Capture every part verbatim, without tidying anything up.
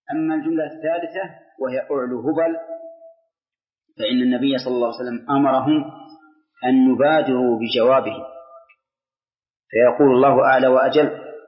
أما الجملة الثالثة وهي أعلو هبل، فإن النبي صلى الله عليه وسلم أمرهم أن نبادروا بجوابه، فيقول الله أعلى وأجل،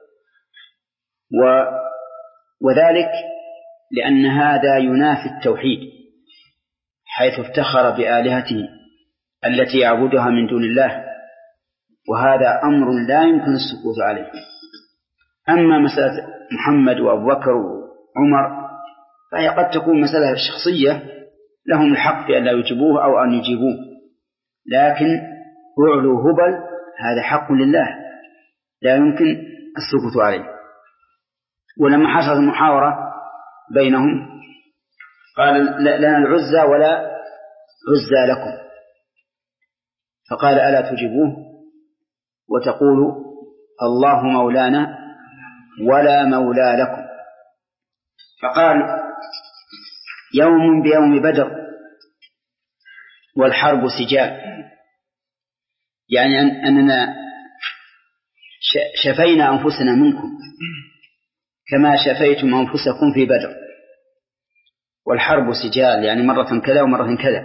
و وذلك لأن هذا ينافي التوحيد، حيث افتخر بآلهته التي يعبدها من دون الله، وهذا أمر لا يمكن السكوت عليه. أما مسألة محمد وأبو بكر وعمر فهي قد تكون مسألة شخصية لهم الحق في أن لا يجيبوه أو أن يجيبوه، لكن أعلو هبل هذا حق لله لا يمكن السكوت عليه. ولما حصلت المحاورة بينهم قال لنا العزى ولا عزى لكم، فقال ألا تجيبوه وتقولوا الله مولانا ولا مولى لكم. فقال يوم بيوم بدر والحرب سجال، يعني أننا شفينا أنفسنا منكم كما شفيتم أنفسكم في بدر، والحرب سجال يعني مرة كذا ومرة كذا.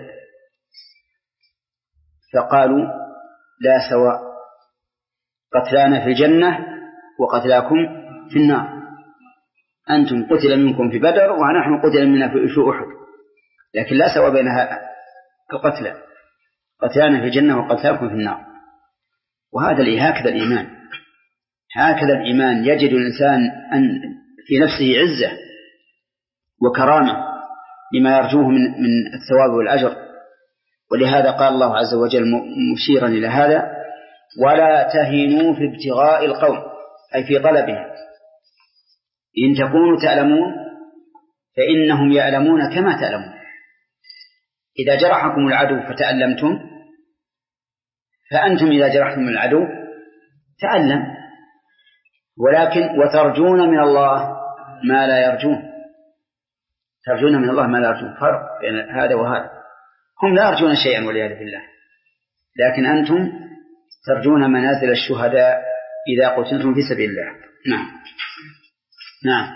فقالوا لا سواء، قتلانا في الجنة وقتلاكم في النار، أنتم قتل منكم في بدر ونحن قتل منا في أحد، لكن لا سواء بين القتلى، قتلانا في الجنة وقتلاكم في النار. وهذا هكذا الإيمان، هكذا الإيمان يجد الإنسان أن في نفسه عزة وكرامة لما يرجوه من من الثواب والأجر. ولهذا قال الله عز وجل مشيرا إلى هذا ولا تهنوا في ابتغاء القوم، أي في طلبه، إن تكونوا تعلمون فإنهم يعلمون كما تعلمون. إذا جرحكم العدو فتألمتم فأنتم إذا جرحتم العدو تألم، ولكن وترجون من الله ما لا يرجون، ترجون من الله ما لا يرجون، فرق بين هذا وهذا. هم لا يرجون شيئا والعياذ بالله، لكن أنتم ترجون منازل الشهداء إذا قتلتم في سبيل الله. نعم نعم.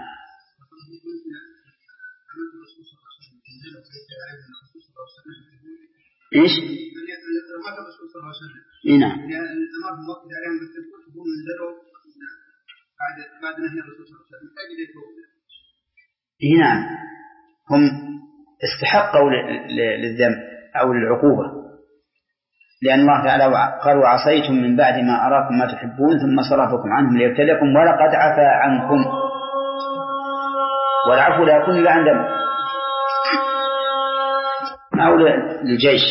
إيش؟ نعم. نعم، هم استحقوا للذنب أو للعقوبة، لأن الله تعالى قال وعصيتم من بعد ما أراكم ما تحبون ثم صرفكم عنهم ليبتليكم ولقد عفا عنكم، والعفو لا يكون إلا عن ذنب أو للجيش،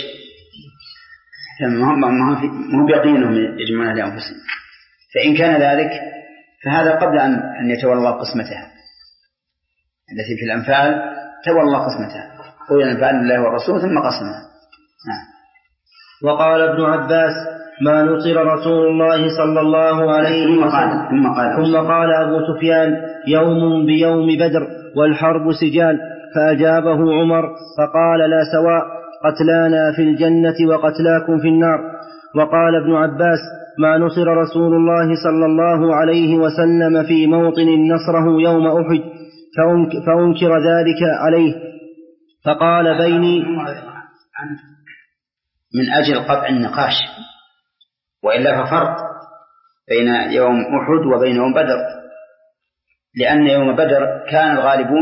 هم بيقينهم يجمعون لأنفسهم. فإن كان ذلك فهذا قبل أن يتولى الله قسمتها التي في الأنفال، تولى الله قسمتها، قول الأنفال لله والرسول ثم قسمها. نعم. وقال ابن عباس ما نصر رسول الله صلى الله عليه وسلم. ثم قال, ثم قال أبو سفيان يوم بيوم بدر والحرب سجال، فأجابه عمر فقال لا سواء، قتلانا في الجنة وقتلاكم في النار. وقال ابن عباس ما نصر رسول الله صلى الله عليه وسلم في موطن نصره يوم أحد فأنكر ذلك عليه، فقال بيني من أجل قطع النقاش، وإلا ففرق بين يوم أحد وبين يوم بدر، لأن يوم بدر كان الغالبون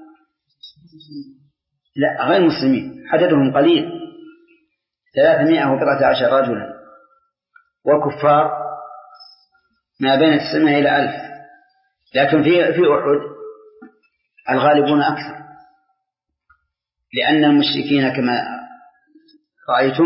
لا غير مسلمين، عددهم قليل ثلاثمائة وبضعة عشر رجلا، والكفار ما بين تسعمائة إلى ألف. لكن في في أحد الغالبون أكثر، لأن المشركين كما رأيتم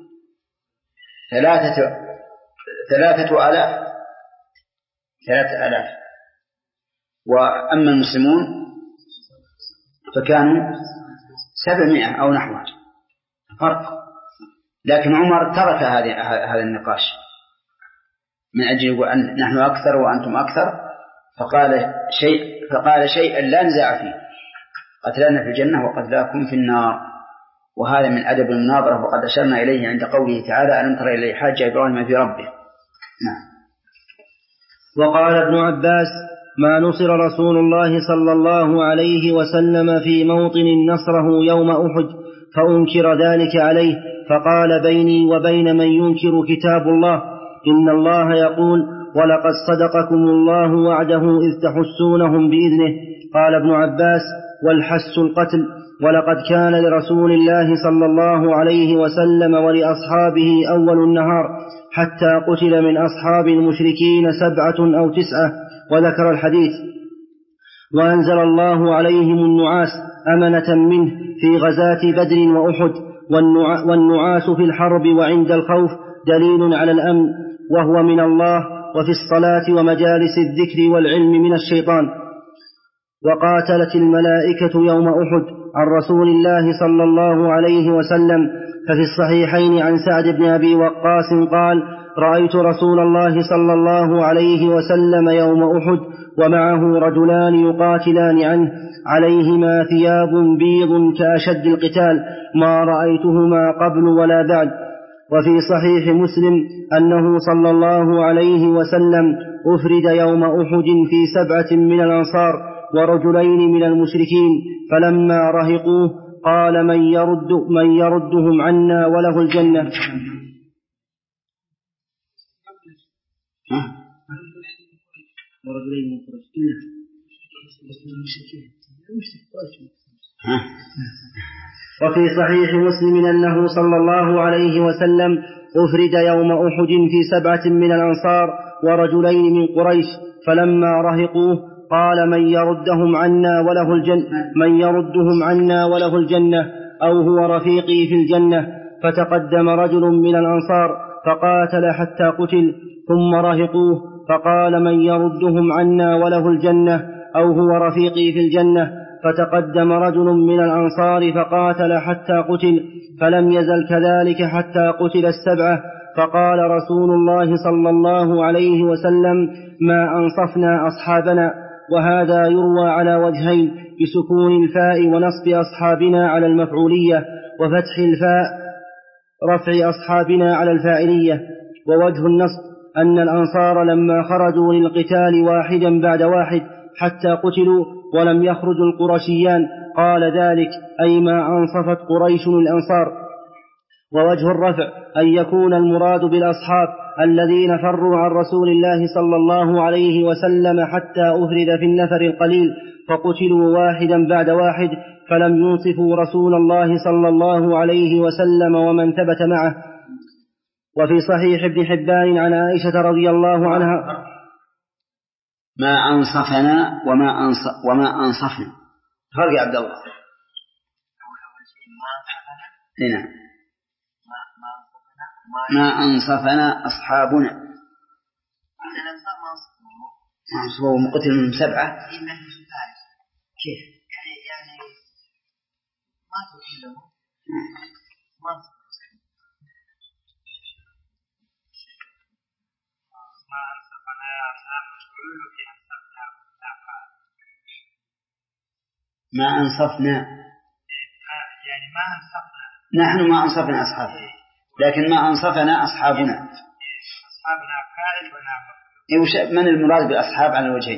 ثلاثة ثلاثة آلاف ثلاثة آلاف، وأما المسلمون فكانوا سبعمائة أو نحوه، فرق. لكن عمر ترك هذا هذا النقاش من أجل أن نحن أكثر وأنتم أكثر، فقال شيء فقال شيئا لا نزاع فيه، قتلنا في الجنة وقتلاكم في النار. وهذا من أدب المناظرة، وقد أشرنا إليه عند قوله تعالى ألم تر إلى حاج إبراهيم في ربه. نعم. وقال ابن عباس ما نصر رسول الله صلى الله عليه وسلم في موطن نصره يوم أحد فأنكر ذلك عليه، فقال بيني وبين من ينكر كتاب الله، إن الله يقول ولقد صدقكم الله وعده إذ تحسونهم بإذنه. قال ابن عباس: والحس القتل. ولقد كان لرسول الله صلى الله عليه وسلم ولأصحابه أول النهار حتى قتل من أصحاب المشركين سبعة أو تسعة، وذكر الحديث. وأنزل الله عليهم النعاس أمنة منه في غزاة بدر وأحد، والنعاس في الحرب وعند الخوف دليل على الأمن، وهو من الله، وفي الصلاة ومجالس الذكر والعلم من الشيطان. وقاتلت الملائكة يوم أحد عن رسول الله صلى الله عليه وسلم، ففي الصحيحين عن سعد بن أبي وقاص قال: رأيت رسول الله صلى الله عليه وسلم يوم أحد ومعه رجلان يقاتلان عنه عليهما ثياب بيض كأشد القتال، ما رأيتهما قبل ولا بعد. وفي صحيح مسلم أنه صلى الله عليه وسلم أفرد يوم أحد في سبعة من الأنصار ورجلين من المشركين، فلما رهقوه قال: من يرد من يردهم عنا وله الجنة. وفي صحيح مسلم أنه صلى الله عليه وسلم أفرد يوم أحد في سبعة من الأنصار ورجلين من قريش، فلما رهقوه قال: من يردهم عنا وله الجنة من يردهم عنا وله الجنة أو هو رفيقي في الجنة. فتقدم رجل من الأنصار فقاتل حتى قتل، ثم رهقوه فقال: من يردهم عنا وله الجنة أو هو رفيقي في الجنة. فتقدم رجل من الأنصار فقاتل حتى قتل، فلم يزل كذلك حتى قتل السبعة. فقال رسول الله صلى الله عليه وسلم: ما أنصفنا أصحابنا. وهذا يروى على وجهين: بسكون الفاء ونصب أصحابنا على المفعولية، وفتح الفاء رفع أصحابنا على الفاعلية. ووجه النصب أن الأنصار لما خرجوا للقتال واحدا بعد واحد حتى قتلوا ولم يخرج القرشيان قال ذلك، أي ما أنصفت قريش الأنصار. ووجه الرفع أن يكون المراد بالأصحاب الذين فروا عن رسول الله صلى الله عليه وسلم حتى أفرد في النفر القليل فقتلوا واحدا بعد واحد، فلم ينصفوا رسول الله صلى الله عليه وسلم ومن ثبت معه. وفي صحيح ابن حبان عن عائشة رضي الله عنها: ما أنصفنا وما أنص وما أنصفنا. فرق يا عبد الله. هنا ما أنصفنا أصحابنا. ما أنصفوا قتل من سبعة. كيف؟ يعني يعني ما تكلموا ما ما أنصفنا أصحاب مفعول في أنصفنا ما أنصفنا يعني ما أنصفنا نحن ما أنصفنا أصحاب، لكن ما أنصفنا أصحابنا. أصحابنا فاعل ونعم. من المراد بالأصحاب على الوجهين؟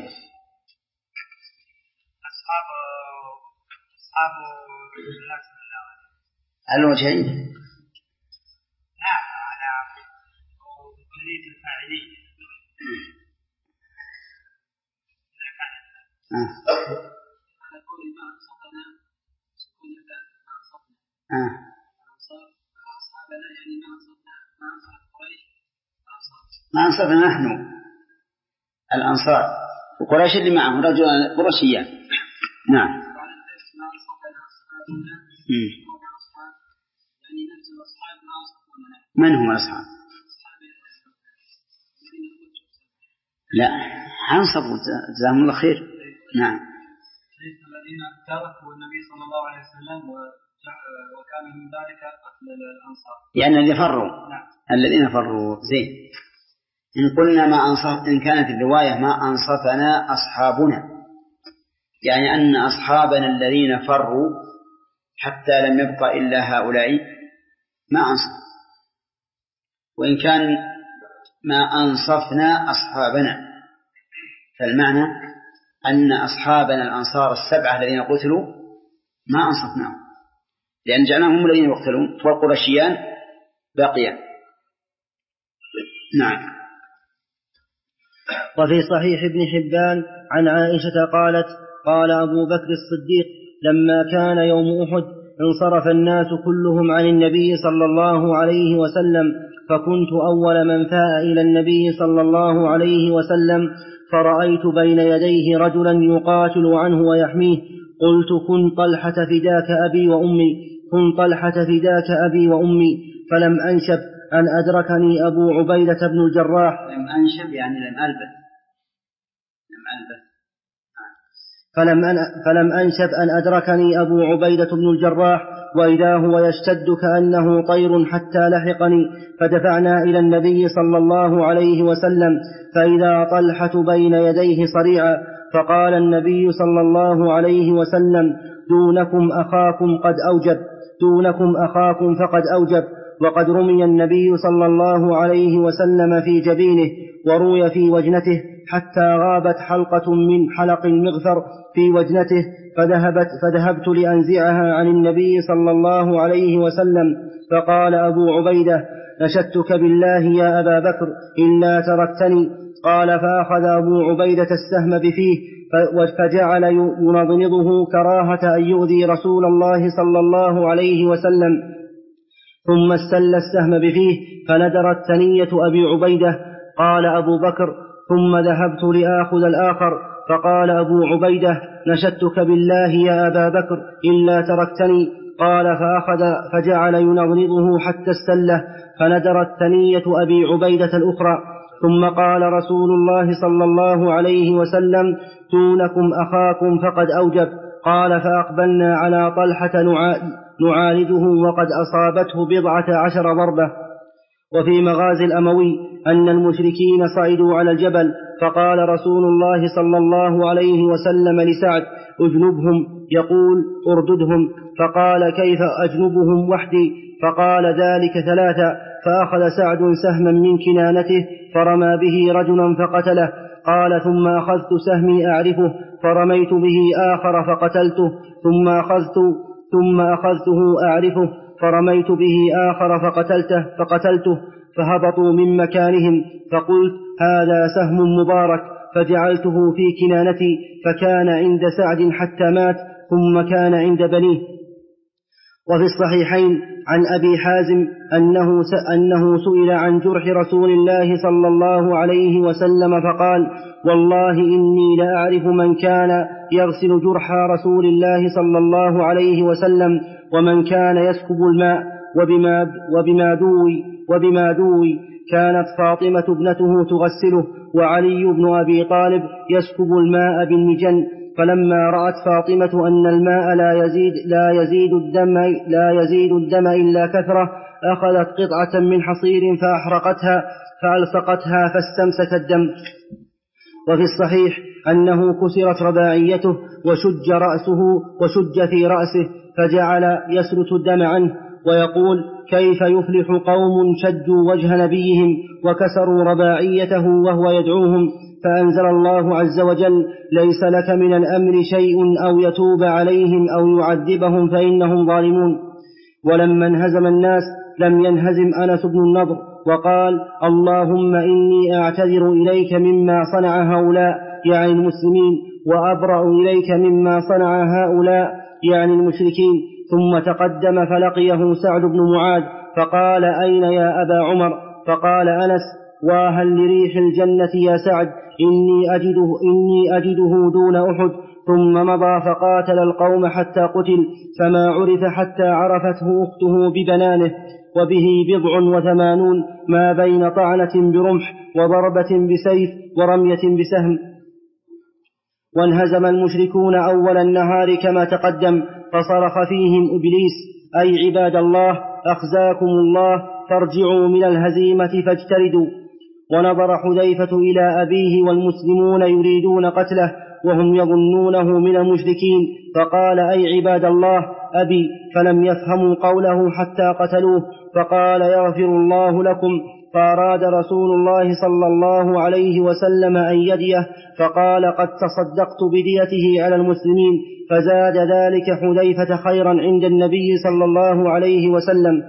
أصحاب أصحاب الله صلى الله عليه وسلم على الوجهين. نعم على كلية الفاعلين. آه. ما أنصفنا نحن الأنصار وقريش اللي معهم رجل قرشيان. نعم. من هم الأصحاب؟ لا أنصفوا جزاهم الله خير. نعم. الذين تركوا النبي صلى الله عليه وسلم وكان من ذلك قتل الأنصار، يعني الذين فروا. نعم. الذين فروا. زين. إن قلنا ما أنصف، إن كانت الرواية ما أنصفنا أصحابنا، يعني أن أصحابنا الذين فروا حتى لم يبقى إلا هؤلاء ما أنصف. وإن كان ما أنصفنا أصحابنا فالمعنى أن أصحابنا الأنصار السبعة الذين قتلوا ما أنصفناهم، لأن جعلناهم الذين يقتلون، والقرشيان باقيان. نعم. وفي صحيح ابن حبان عن عائشة قالت: قال أبو بكر الصديق: لما كان يوم أحد انصرف الناس كلهم عن النبي صلى الله عليه وسلم، فكنت أول من فاء إلى النبي صلى الله عليه وسلم، فرأيت بين يديه رجلا يقاتل عنه ويحميه، قلت: كن طلحة فداك أبي وأمي، كن طلحة فداك أبي وأمي. فلم أنشب أن أدركني أبو عبيدة بن الجراح. لم أنشب يعني لم ألبث لم ألبث فلم, أن فلم أنشب أن أدركني أبو عبيدة بن الجراح وإذا هو يشتد كأنه طير حتى لحقني، فدفعنا إلى النبي صلى الله عليه وسلم، فإذا طلحة بين يديه صريعا، فقال النبي صلى الله عليه وسلم: دونكم أخاكم قد أوجب، دونكم أخاكم فقد أوجب. وقد رمي النبي صلى الله عليه وسلم في جبينه وروي في وجنته حتى غابت حلقة من حلق المغفر في وجنته، فذهبت فذهبت لأنزعها عن النبي صلى الله عليه وسلم، فقال أبو عبيدة: نشدتك بالله يا أبا بكر إلا تركتني. قال: فأخذ أبو عبيدة السهم بفيه فجعل ينضنضه كراهة أن يؤذي رسول الله صلى الله عليه وسلم، ثم استل السهم بفيه فندرت ثنية أبي عبيدة. قال أبو بكر: ثم ذهبت لآخذ الآخر، فقال أبو عبيدة: نشدتك بالله يا أبا بكر إلا تركتني. قال: فأخذ فجعل ينضنضه حتى استله فندرت ثنية أبي عبيدة الأخرى. ثم قال رسول الله صلى الله عليه وسلم: دونكم أخاكم فقد أوجب. قال: فأقبلنا على طلحة نعالجه وقد أصابته بضعة عشر ضربة. وفي مغازي الأموي أن المشركين صعدوا على الجبل، فقال رسول الله صلى الله عليه وسلم لسعد: اجنبهم، يقول: ارددهم. فقال: كيف أجنبهم وحدي؟ فقال: ذلك ثلاثة. فأخذ سعد سهما من كنانته فرمى به رجلا فقتله. قال: ثم أخذت سهمي أعرفه فرميت به آخر فقتلته، ثم أخذت ثم أخذته أعرفه فرميت به آخر فقتلته فقتلته فهبطوا من مكانهم، فقلت: هذا سهم مبارك، فجعلته في كنانتي، فكان عند سعد حتى مات، ثم كان عند بنيه. وفي الصحيحين عن أبي حازم أنه, أنه سئل عن جرح رسول الله صلى الله عليه وسلم فقال: والله إني لأعرف من كان يغسل جرح رسول الله صلى الله عليه وسلم، ومن كان يسكب الماء، وبما, وبما, دوي وبما دوي كانت فاطمة ابنته تغسله، وعلي بن أبي طالب يسكب الماء بالنجن. فلما رأت فاطمة أن الماء لا يزيد, لا يزيد الدم لا يزيد الدم إلا كثرة، أخذت قطعة من حصير فأحرقتها فألصقتها فاستمسك الدم. وفي الصحيح أنه كسرت رباعيته وشج رأسه وشج في رأسه، فجعل يسرت الدم عنه ويقول: كيف يفلح قوم شجوا وجه نبيهم وكسروا رباعيته وهو يدعوهم؟ فأنزل الله عز وجل: ليس لك من الأمر شيء أو يتوب عليهم أو يعذبهم فإنهم ظالمون. ولما انهزم الناس لم ينهزم أنس بن النضر وقال: اللهم إني أعتذر إليك مما صنع هؤلاء يعني المسلمين، وأبرأ إليك مما صنع هؤلاء يعني المشركين. ثم تقدم فلقيه سعد بن معاذ فقال: أين يا أبا عمر؟ فقال أنس: واهل لريح الجنة يا سعد، إني أجده, إني أجده دون أحد. ثم مضى فقاتل القوم حتى قتل، فما عرف حتى عرفته أخته ببنانه، وبه بضع وثمانون، ما بين طعنة برمح وضربة بسيف ورمية بسهم. وانهزم المشركون أول النهار كما تقدم، فصرخ فيهم إبليس: أي عباد الله، أخزاكم الله، فارجعوا من الهزيمة فاجتردوا. ونظر حذيفة إلى أبيه والمسلمون يريدون قتله وهم يظنونه من المشركين، فقال: أي عباد الله، أبي. فلم يفهموا قوله حتى قتلوه، فقال: يغفر الله لكم. فأراد رسول الله صلى الله عليه وسلم أن يديه، فقال قد تصدقت بديته على المسلمين، فزاد ذلك حذيفة خيرا عند النبي صلى الله عليه وسلم.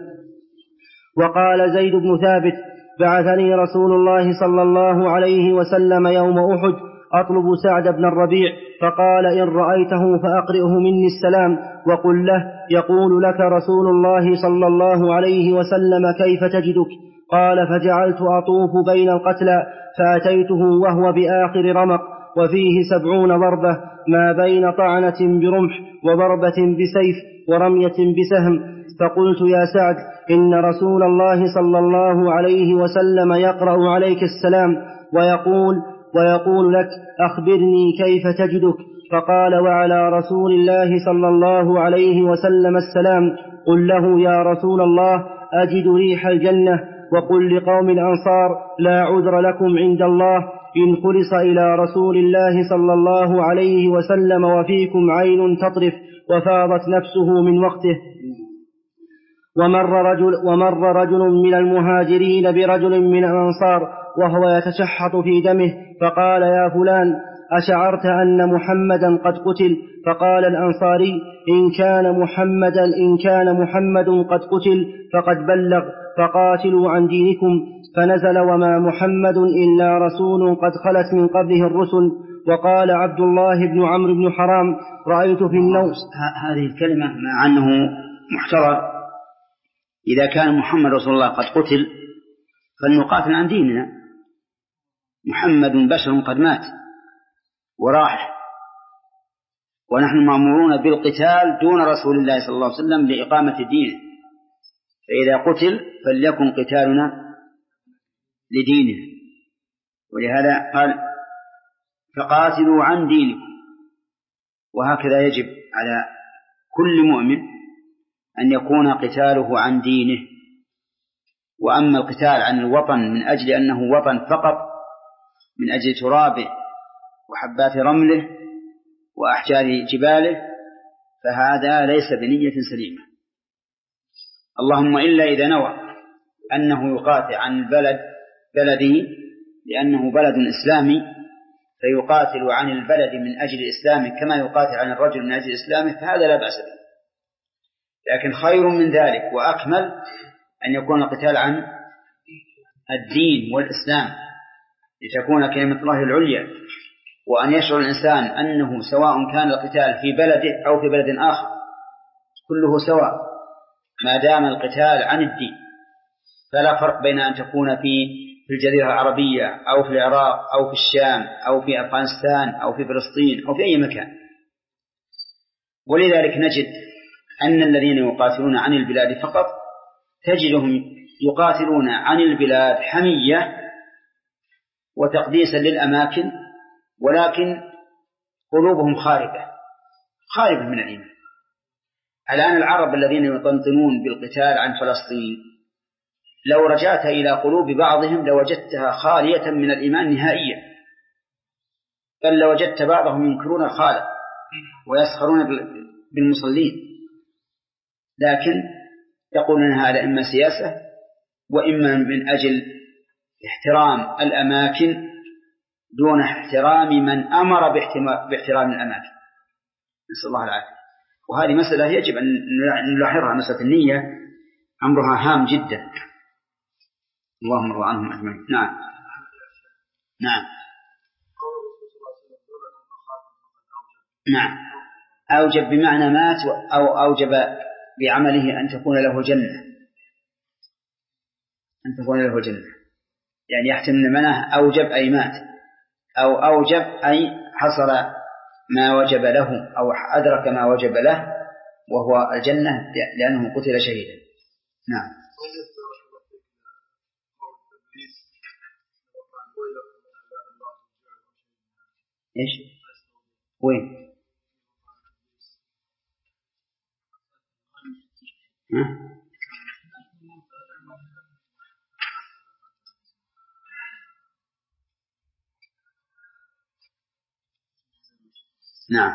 وقال زيد بن ثابت بعثني رسول الله صلى الله عليه وسلم يوم أحد أطلب سعد بن الربيع، فقال إن رأيته فأقرئه مني السلام وقل له يقول لك رسول الله صلى الله عليه وسلم كيف تجدك؟ قال فجعلت أطوف بين القتلى فأتيته وهو بآخر رمق وفيه سبعون ضربة ما بين طعنة برمح وضربة بسيف ورمية بسهم، فقلت يا سعد إن رسول الله صلى الله عليه وسلم يقرأ عليك السلام ويقول ويقول لك أخبرني كيف تجدك؟ فقال وعلى رسول الله صلى الله عليه وسلم السلام، قل له يا رسول الله أجد ريح الجنة، وقل لقوم الأنصار لا عذر لكم عند الله إن خلص إلى رسول الله صلى الله عليه وسلم وفيكم عين تطرف وفاضت نفسه من وقته. ومر رجل, ومر رجل من المهاجرين برجل من الأنصار وهو يتشحط في دمه، فقال يا فلان أشعرت أن محمدا قد قتل؟ فقال الأنصاري إن كان محمدا إن كان محمد قد قتل فقد بلغ، فقاتلوا عن دينكم. فنزل وما محمد إلا رسول قد خلت من قبله الرسل. وقال عبد الله بن عمرو بن حرام رأيت في النوم. هذه الكلمة مع أنه محترى، إذا كان محمد رسول الله قد قتل فلنقاتل عن ديننا، محمد بشر قد مات وراح، ونحن مأمورون بالقتال دون رسول الله صلى الله عليه وسلم لإقامة دينه، فإذا قتل فليكن قتالنا لدينه. ولهذا قال فقاتلوا عن دينكم. وهكذا يجب على كل مؤمن أن يكون قتاله عن دينه. وأما القتال عن الوطن من أجل أنه وطن فقط، من أجل ترابه وحبات رمله وأحجار جباله، فهذا ليس بنية سليمة، اللهم إلا إذا نوى أنه يقاتل عن البلد بلده لأنه بلد إسلامي، فيقاتل عن البلد من أجل إسلامه كما يقاتل عن الرجل من أجل إسلامه، فهذا لا بأس به. لكن خير من ذلك وأكمل أن يكون القتال عن الدين والإسلام لتكون كلمة الله العليا، وأن يشعر الإنسان أنه سواء كان القتال في بلده أو في بلد آخر كله سواء ما دام القتال عن الدين، فلا فرق بين أن تكون في في الجزيرة العربية أو في العراق أو في الشام أو في أفغانستان أو في فلسطين أو في أي مكان. ولذلك نجد أن الذين يقاتلون عن البلاد فقط تجدهم يقاتلون عن البلاد حمية وتقديسا للأماكن، ولكن قلوبهم خاربة خاربة من الإيمان. الآن العرب الذين يطنطنون بالقتال عن فلسطين لو رجعت إلى قلوب بعضهم لوجدتها خالية من الإيمان نهائيا، بل لوجدت بعضهم ينكرون الخالق ويسخرون بالمصلين، لكن يقولون هذا إما سياسة وإما من أجل احترام الأماكن دون احترام من أمر باحترام الأماكن، نسأل الله العافية. وهذه مسألة يجب أن نلاحظها، مسألة النية أمرها هام جدا، اللهم ارض عنهم أجمعين. نعم نعم نعم أوجب بمعنى مات، أو أوجب بعمله أن تكون له جنة، أن تكون له جنة يعني يحتمل منه أوجب أي مات، أو أوجب أي حصل ما وجب له أو أدرك ما وجب له وهو الجنة لأنه قتل شهيدا. نعم. إيش؟ وين؟ ها؟ نعم.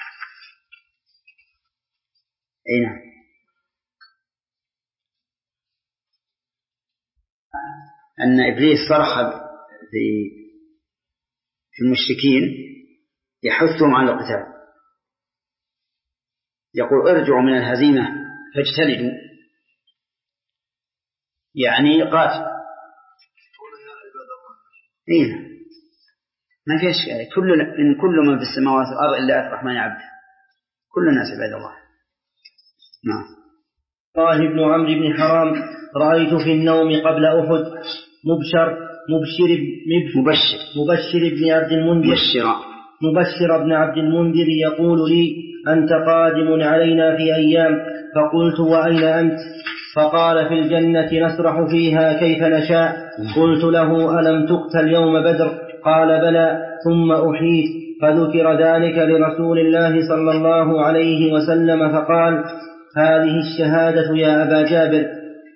أي نعم. أن إبليس صرخ في في المشركين يحثهم على القتال، يقول ارجعوا من الهزيمة فاجتلدوا، يعني قاتل. إيه ما في شيء، كل إن كل من في السماوات والأرض إلا آتي الرحمن عبده، كل الناس عباد الله. نعم. الله بن عمرو بن حرام رأيت في النوم قبل أحد مبشر مبشر مبشر مبشر بن عبد المنذر مبشر مبشر بن عبد المنذر يقول لي أنت قادم علينا في أيام، فقلت وأين أنت؟ فقال في الجنة نسرح فيها كيف نشاء. قلت له ألم تقتل يوم بدر؟ قال بلى. ثم أحييت فذكر ذلك لرسول الله صلى الله عليه وسلم فقال هذه الشهادة يا أبا جابر.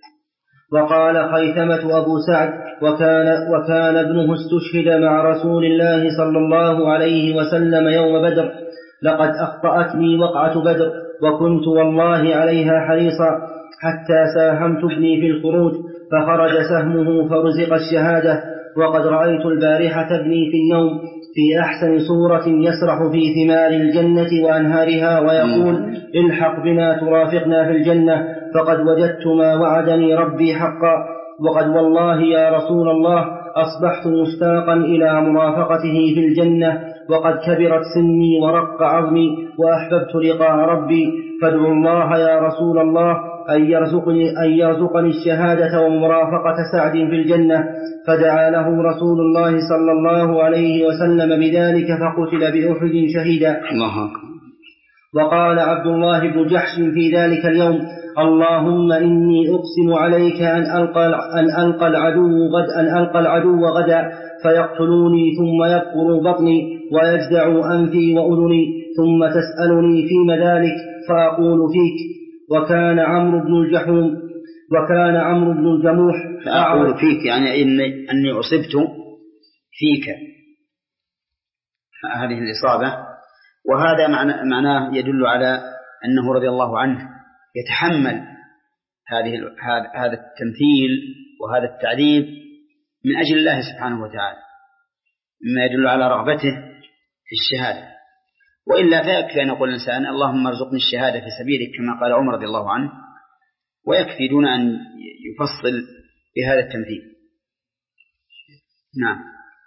وقال خيثمة أبو سعد وكان, وكان ابنه استشهد مع رسول الله صلى الله عليه وسلم يوم بدر. لقد أخطأتني وقعة بدر وكنت والله عليها حريصا حتى ساهمت ابني في الخروج فخرج سهمه فرزق الشهادة. وقد رأيت البارحة ابني في النوم في أحسن صورة يسرح في ثمار الجنة وأنهارها ويقول الحق بنا ترافقنا في الجنة فقد وجدت ما وعدني ربي حقا. وقد والله يا رسول الله أصبحت مشتاقا إلى مرافقته في الجنة وقد كبرت سني ورق عظمي وأحببت لقاء ربي، فادعوا الله يا رسول الله أن يرزقني, أن يرزقني الشهادة ومرافقة سعد في الجنة. فدعا له رسول الله صلى الله عليه وسلم بذلك فقتل بأحد شهيدا. وقال عبد الله بن جحش في ذلك اليوم اللهم إني أقسم عليك أن ألقى, أن ألقى العدو غد أن ألقى العدو غدا فيقتلوني ثم يبقر بطني ويجزع أنفي وأذني ثم تسألني فيما ذلك فأقول فيك. وكان عمرو بن الجحوم وكان عمرو بن الجموح فأقول فيك يعني إني, أني أصبت فيك هذه الإصابة. وهذا معناه يدل على أنه رضي الله عنه يتحمل هذه هذا التمثيل وهذا التعذيب من أجل الله سبحانه وتعالى، مما يدل على رغبته في الشهادة. وإلا فيكفي أن يقول الإنسان اللهم ارزقني الشهادة في سبيلك كما قال عمر رضي الله عنه، ويكفي دون أن يفصل بهذا التمثيل. نعم.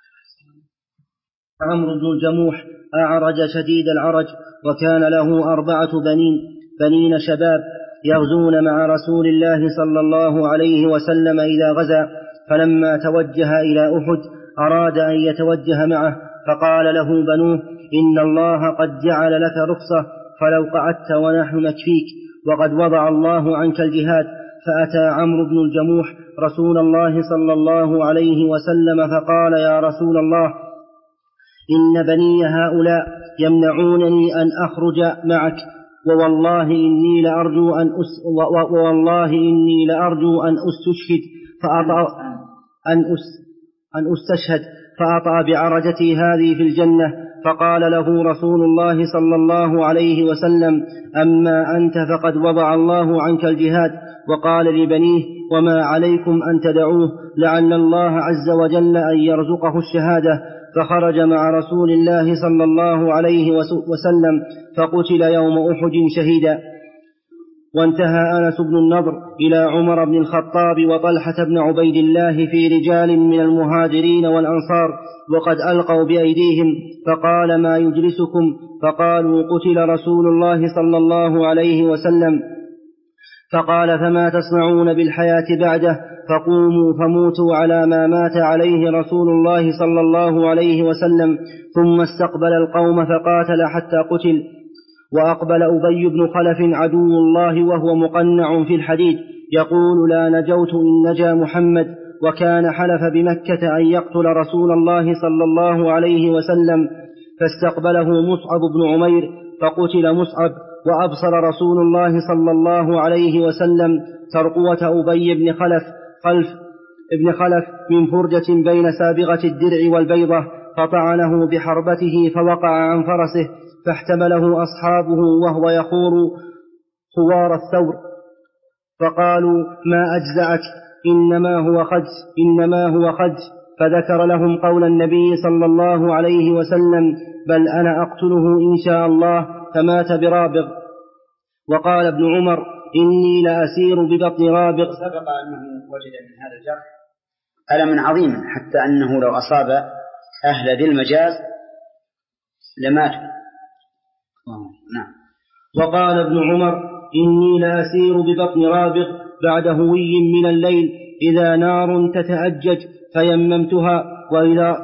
عمرو بن الجموح أعرج شديد العرج وكان له أربعة بنين بنين شباب يغزون مع رسول الله صلى الله عليه وسلم إذا غزا، فلما توجه إلى أحد أراد أن يتوجه معه فقال له بنوه إن الله قد جعل لك رخصة فلو قعدت ونحن نكفيك وقد وضع الله عنك الجهاد. فأتى عمرو بن الجموح رسول الله صلى الله عليه وسلم فقال يا رسول الله إن بني هؤلاء يمنعونني أن أخرج معك ووالله إني لأرجو أن أس ووالله إني لأرجو أن أستشهد فأطأ أن أس أن أستشهد فأطأ بعرجتي هذه في الجنة. فقال له رسول الله صلى الله عليه وسلم أما أنت فقد وضع الله عنك الجهاد. وقال لبنيه وما عليكم أن تدعوه لعل الله عز وجل أن يرزقه الشهادة. فخرج مع رسول الله صلى الله عليه وسلم فقتل يوم أحد شهيدا. وانتهى أنس بن النضر إلى عمر بن الخطاب وطلحة بن عبيد الله في رجال من المهاجرين والأنصار وقد ألقوا بأيديهم فقال ما يجلسكم؟ فقالوا قتل رسول الله صلى الله عليه وسلم. فقال فما تصنعون بالحياة بعده؟ فقوموا فموتوا على ما مات عليه رسول الله صلى الله عليه وسلم. ثم استقبل القوم فقاتل حتى قتل. وأقبل أبي بن خلف عدو الله وهو مقنع في الحديد يقول لا نجوت إن نجا محمد، وكان حلف بمكة أن يقتل رسول الله صلى الله عليه وسلم. فاستقبله مصعب بن عمير فقتل مصعب. وأبصر رسول الله صلى الله عليه وسلم ترقوة أبي بن خلف خلف ابن خلف من فرجة بين سابغة الدرع والبيضة فطعنه بحربته فوقع عن فرسه فاحتمله أصحابه وهو يخور خوار الثور فقالوا ما أجزعك؟ إنما هو خج إنما هو خج فذكر لهم قول النبي صلى الله عليه وسلم بل أنا أقتله إن شاء الله فمات برابغ. وقال ابن عمر إني لأسير ببطن رابغ. سبق أنه وجد من هذا الجرح ألما عظيما حتى أنه لو أصاب أهل ذي المجاز لماتوا. نعم. وقال ابن عمر إني لأسير ببطن رابغ بعد هوي من الليل إذا نار تتأجج فيممتها وإذا,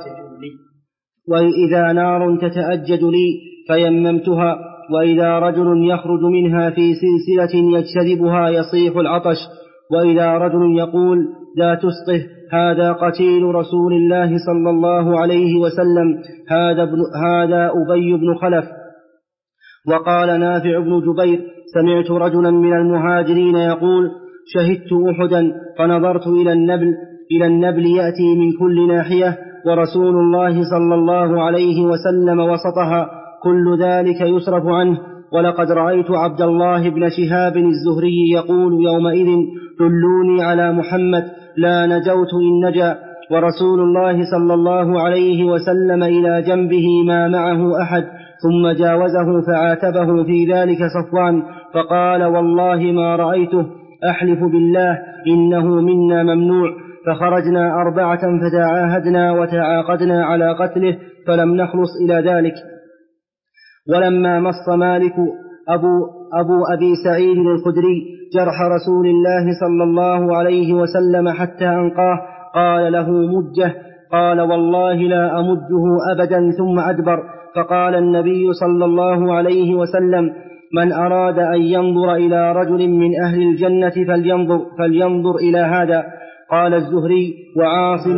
وإذا نار تتأجج لي فيممتها وإذا رجل يخرج منها في سلسلة يجتذبها يصيح العطش وإذا رجل يقول لا تسقه هذا قتيل رسول الله صلى الله عليه وسلم هذا, ابن هذا أبي بن خلف. وقال نافع بن جبير سمعت رجلا من المهاجرين يقول شهدت أحدا فنظرت إلى النبل إلى النبل يأتي من كل ناحية ورسول الله صلى الله عليه وسلم وسطها كل ذلك يصرف عنه. ولقد رأيت عبد الله بن شهاب الزهري يقول يومئذ دلوني على محمد لا نجوت إن نجا ورسول الله صلى الله عليه وسلم إلى جنبه ما معه أحد ثم جاوزه فعاتبه في ذلك صفوان فقال والله ما رأيته أحلف بالله إنه منا ممنوع. فخرجنا أربعة فتعاهدنا وتعاقدنا على قتله فلم نخلص إلى ذلك. ولما مص مالك أبو, أبو أبي سعيد الخدري جرح رسول الله صلى الله عليه وسلم حتى أنقاه قال له مجه قال والله لا أمجه أبدا ثم أدبر. فقال النبي صلى الله عليه وسلم من أراد أن ينظر إلى رجل من أهل الجنة فلينظر, فلينظر إلى هذا. قال الزهري وعاصم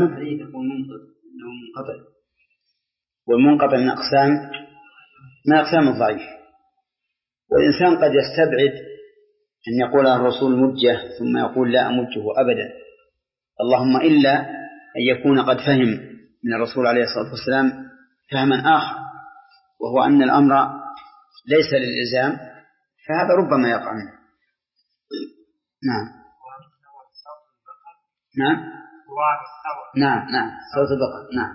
والمنقطع من أقسام من أقسام الضعيف. والإنسان قد يستبعد أن يقول الرسول مجه ثم يقول لا أمجه أبدا اللهم إلا أن يكون قد فهم من الرسول عليه الصلاة والسلام فهما آخر وهو أن الأمر ليس للإلزام فهذا ربما يقع منه. نعم نعم نعم نعم صوت البقر. نعم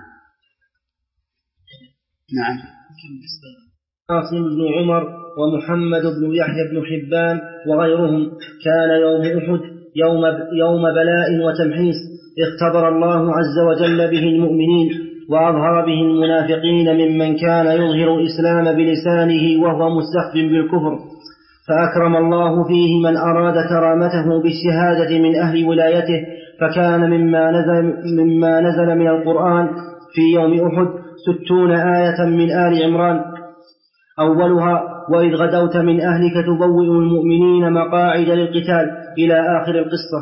نعم. عاصم بن عمر ومحمد بن يحيى بن حبان وغيرهم كان يوم أحد يوم, يوم بلاء وتمحيص اختبر الله عز وجل به المؤمنين وأظهر به المنافقين ممن كان يظهر الإسلام بلسانه وهو مستخف بالكفر. فأكرم الله فيه من أراد كرامته بالشهادة من أهل ولايته فكان مما نزل, مما نزل من القرآن في يوم أحد ستون آية من آل عمران أولها وإذ غدوت من أهلك تبوئ المؤمنين مقاعد للقتال إلى آخر القصة.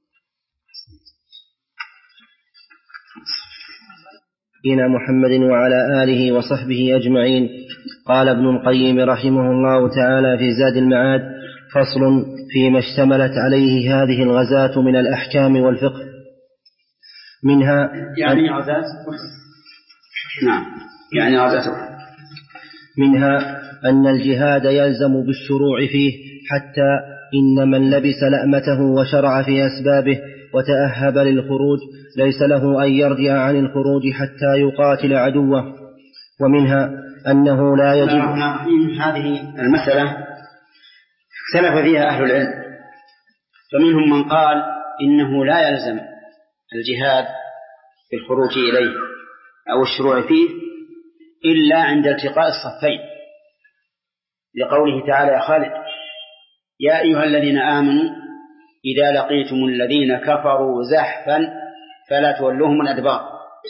إلى محمد وعلى آله وصحبه أجمعين. قال ابن القيم رحمه الله تعالى في زاد المعاد فصل فيما اشتملت عليه هذه الغزاة من الأحكام والفقه. منها يعني غزاة نعم يعني غزاة منها أن الجهاد يلزم بالشروع فيه حتى إن من لبس لأمته وشرع في أسبابه وتأهب للخروج ليس له أن يرجع عن الخروج حتى يقاتل عدوه. ومنها أنه لا يجب هذه المسألة اختلف فيها أهل العلم فمنهم من قال إنه لا يلزم الجهاد في الخروج إليه أو الشروع فيه إلا عند التقاء الصفين لقوله تعالى يا خالد يا أيها الذين آمنوا إذا لقيتم الذين كفروا زحفا فلا تولوهم الأدبار.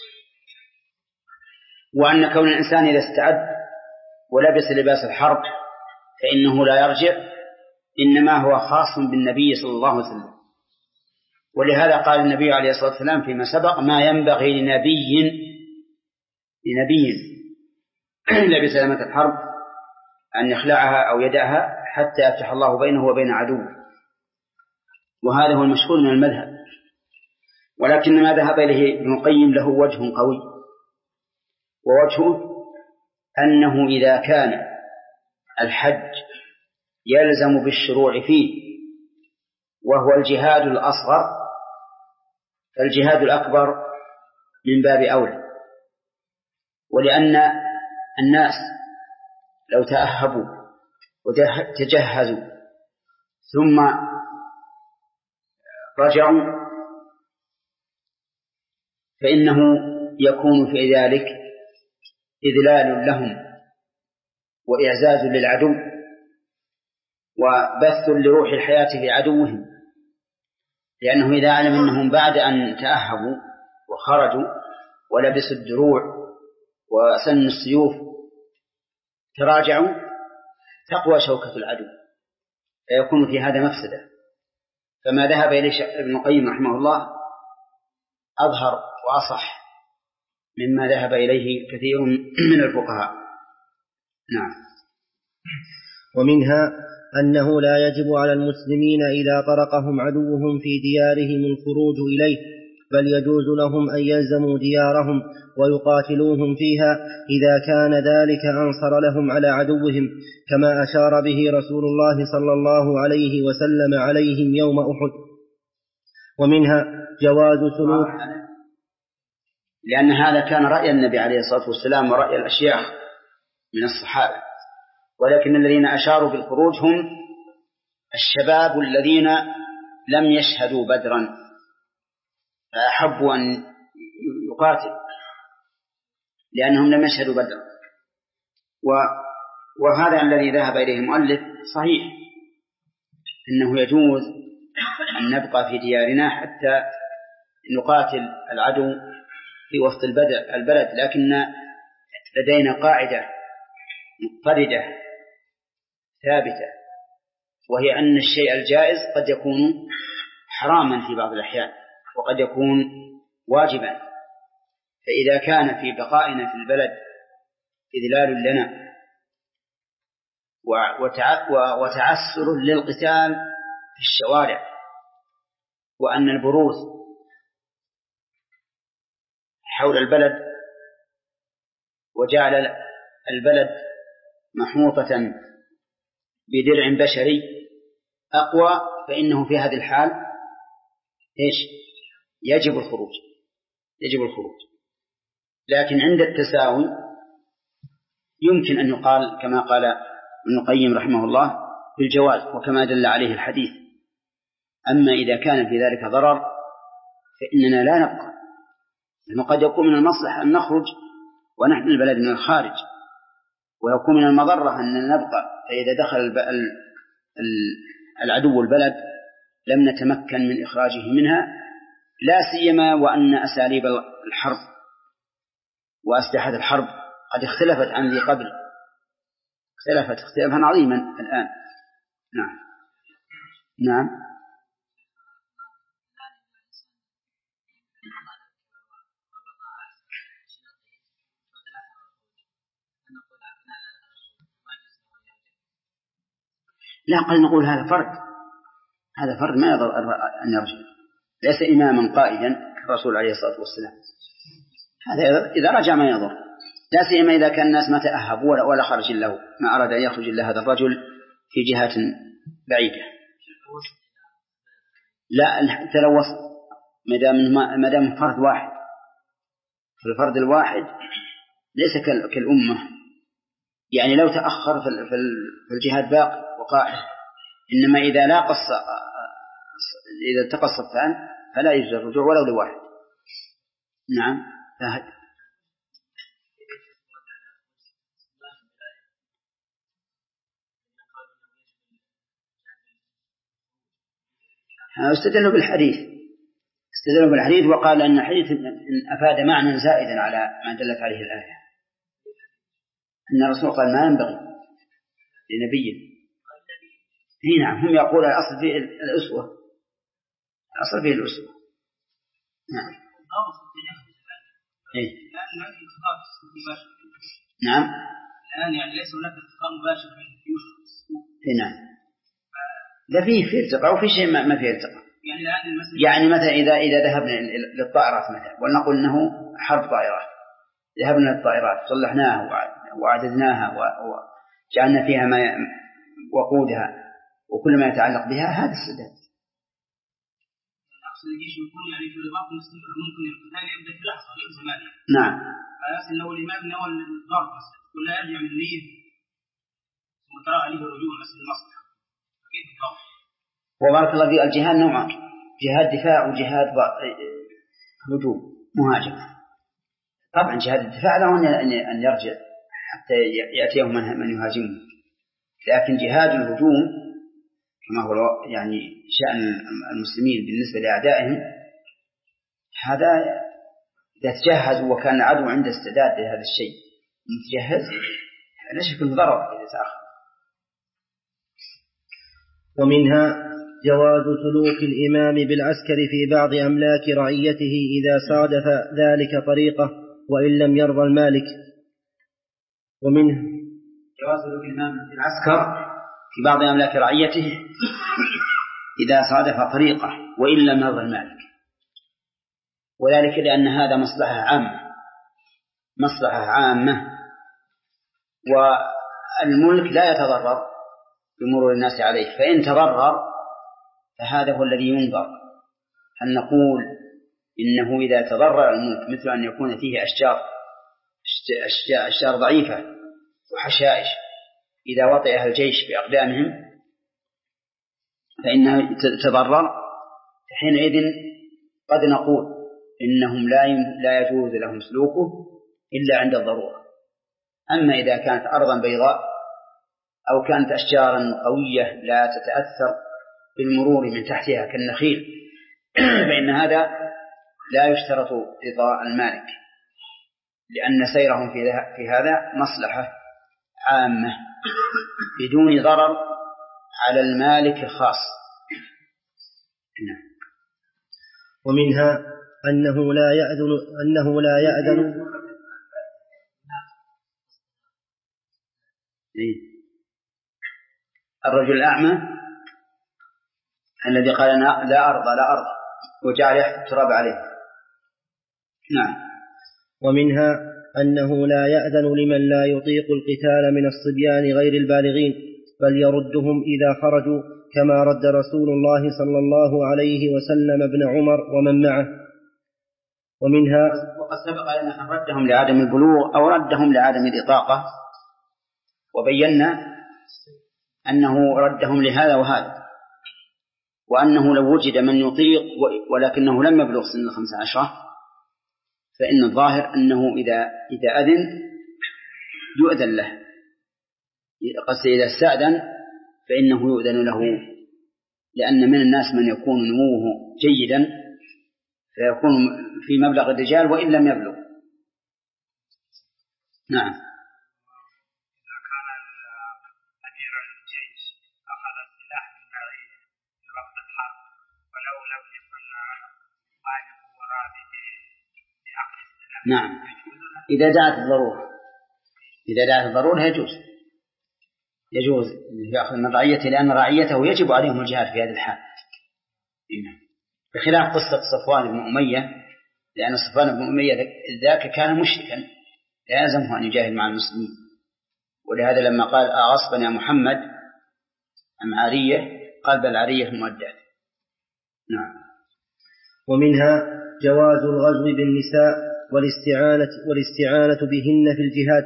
وأن كون الإنسان إذا استعد ولبس لباس الحرب فإنه لا يرجع إنما هو خاص بالنبي صلى الله عليه وسلم. ولهذا قال النبي عليه الصلاة والسلام فيما سبق ما ينبغي لنبي لنبي لبس لباس الحرب أن يخلعها أو يدعها حتى يفتح الله بينه وبين عدوه. وهذا هو المشهور من المذهب. ولكن ما ذهب إليه ابن القيم له وجه قوي ووجهه أنه إذا كان الحج يلزم بالشروع فيه وهو الجهاد الأصغر فالجهاد الأكبر من باب أولى، ولأن الناس لو تأهبوا وتجهزوا ثم رجعوا فإنه يكون في ذلك إذلال لهم وإعزاز للعدو وبث لروح الحياة في عدوهم، لأنه إذا علم أنهم بعد أن تأهبوا وخرجوا ولبسوا الدروع وسنوا السيوف تراجعوا تقوى شوكة العدو، فيكون في هذا مفسدة. فما ذهب إليه ابن القيم رحمه الله أظهر وأصح مما ذهب إليه كثير من الفقهاء. نعم. ومنها أنه لا يجب على المسلمين إذا طرقهم عدوهم في ديارهم الخروج إليه، بل يجوز لهم أن يلزموا ديارهم ويقاتلوهم فيها إذا كان ذلك أنصر لهم على عدوهم، كما أشار به رسول الله صلى الله عليه وسلم عليهم يوم أحد. ومنها جواز سلوك، لأن هذا كان رأي النبي عليه الصلاة والسلام ورأي الأشياخ من الصحابة، ولكن الذين أشاروا بالخروج هم الشباب الذين لم يشهدوا بدرا فأحبوا أن يقاتل لأنهم لم يشهدوا بدرا. وهذا الذي ذهب إليه المؤلف صحيح، إنه يجوز أن نبقى في ديارنا حتى نقاتل العدو في وسط البلد، لكن لدينا قاعدة مضطردة ثابتة، وهي أن الشيء الجائز قد يكون حراما في بعض الأحيان وقد يكون واجبا، فإذا كان في بقائنا في البلد إذلال لنا وتعسر للقتال في الشوارع، وأن البروز حول البلد وجعل البلد محوطة بدرع بشري أقوى، فإنه في هذه الحال إيش؟ يجب الخروج يجب الخروج لكن عند التساوي يمكن أن يقال كما قال ابن القيم رحمه الله بالجواز، وكما دل عليه الحديث. أما إذا كان في ذلك ضرر فإننا لا نبقى، لأنه قد يكون من المصلحة أن نخرج ونحمي البلد من الخارج، ويكون من المضرة أن نبقى، فإذا دخل العدو البلد لم نتمكن من إخراجه منها، لا سيما وأن أساليب الحرب وأسلحة الحرب قد اختلفت عن ذي قبل، اختلفت اختلافا عظيما الآن. نعم نعم لا، قد نقول هذا فرد هذا فرد ما يضر أن يرجع، ليس إماما قائدا الرسول عليه الصلاة والسلام، هذا إذا رجع ما يضر، لا سيما إذا كان الناس ما تأهبوا ولا خرج له، ما أراد أن يخرج إلا هذا الرجل في جهة بعيدة. لا، حتى لو وصل ما دام فرد واحد، فالفرد الواحد ليس كالأمة، يعني لو تأخر في الجهاد باقي وقائد، إنما إذا لا قص إذا التقى الصفان فلا يجوز الرجوع ولو لواحد. نعم فهد استدلوا بالحديث استدلوا بالحديث وقال أن الحديث أفاد معنى زائدا على ما دلت عليه الآية، أن الرسول قال ما ينبغي لنبي. هنا نعم، هم يقول الأصل فيه الأسوة الأصل فيه الأسوة. نعم إيه؟ نعم الآن يعني ليس هناك اتفاق مباشر بين الجيوش. نعم، ده فيه في ارتقاء وفي شيء ما فيه ارتقاء. يعني الآن المسألة يعني مثلا إذا إذا ذهبنا للطائرات مثلا ولنقول أنه حرب طائرات، ذهبنا للطائرات صلحناها وعددناها وجعلنا فيها ما وقودها وكل ما يتعلق بها، هذا السداد. أقصد الجيش يكون يعني في رباط مستمر ممكن القتال يبدأ في لحظة غير زمانية. نعم. فأحسن لو الإمام نوى الضرب ولا يرجع من النية ثم ترى عليه الرجوع مثل المصلحة. كيف الضرب؟ وبارك الله في الجهاد نوعان، جهاد دفاع وجهاد هجوم مهاجم. طبعا جهاد الدفاع له أن يرجع حتى يأتيه من يهاجمه، لكن جهاد الهجوم كما هو يعني شأن المسلمين بالنسبة لأعدائهم، هذا إذا تجهز وكان العدو عنده استعداد لهذا الشيء متجهز لا شك أنه ضرر إذا تأخر. ومنها جواز سلوك الإمام بالعسكر في بعض أملاك رعيته إذا صادف ذلك طريقة وإن لم يرضى المالك. ومنه جواز سلوك الإمام بالعسكر في بعض أملاك رعيته إذا صادف طريقة وإن لم يرضى المالك، وذلك لأن هذا مصلحة عامة، مصلحة عامة، والملك لا يتضرر بمرور الناس عليه، فإن تضرر فهذا هو الذي ينظر. هل نقول إنه إذا تضرر الملك مثل أن يكون فيه أشجار أشجار, أشجار ضعيفة وحشائش إذا وطئها الجيش بأقدامهم فإنه تضرر، حينئذ قد نقول إنهم لا لا يجوز لهم سلوكه إلا عند الضرورة. أما إذا كانت أرضا بيضاء أو كانت أشجارا قوية لا تتأثر بالمرور من تحتها كالنخيل فإن هذا لا يشترط رضا المالك، لأن سيرهم في هذا مصلحة عامة بدون ضرر على المالك الخاص. ومنها أنه لا يأذن أنه لا يأذن الرجل الأعمى الذي قال لا أرضى لا أرضى وجعل يحط التراب عليه. نعم. ومنها أنه لا يأذن لمن لا يطيق القتال من الصبيان غير البالغين، بل يردهم إذا خرجوا كما رد رسول الله صلى الله عليه وسلم ابن عمر ومن معه. ومنها وقد سبق أن ردهم لعدم البلوغ أو ردهم لعدم الإطاقة، وبينا أنه ردهم لهذا وهذا، وأنه لو وجد من يطيق ولكنه لم يبلغ سن الخمس عشرة فإن الظاهر أنه إذا إذا أذن يؤذن له، قصد إذا استأذن فإنه يؤذن له، لأن من الناس من يكون نموه جيدا فيكون في مبلغ الرجال وإن لم يبلغ. نعم. إذا كان أمير الجيش أخذ السلاح من بعيد في وقت الحرب ولو لم يكن مالك وراده بأخذ السلاح. نعم. إذا دعت الضرورة إذا دعت الضرورة يجوز يجوز يأخذ من رعيته، لأن رعيته يجب عليهم الجهاد في هذه الحال، بخلاف قصة صفوان بن أمية، لأن صفوان بن أمية ذاك كان مشركا لا يلزمه أن يجاهد مع المسلمين، ولهذا لما قال أغصبا يا محمد أم عارية قال بل عارية مؤدات. نعم. ومنها جواز الغزو بالنساء والاستعانة, والاستعانة بهن في الجهاد.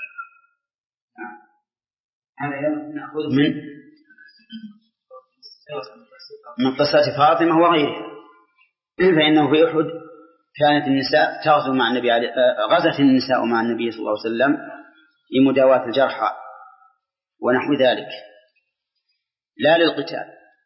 هذا نأخذ من من قصة فاطمة وغيرها، فإنه في أحد كانت النساء تغزو مع النبي عليه غزت النساء مع النبي صلى الله عليه وسلم لمداواة الجرحى ونحو ذلك لا للقتال،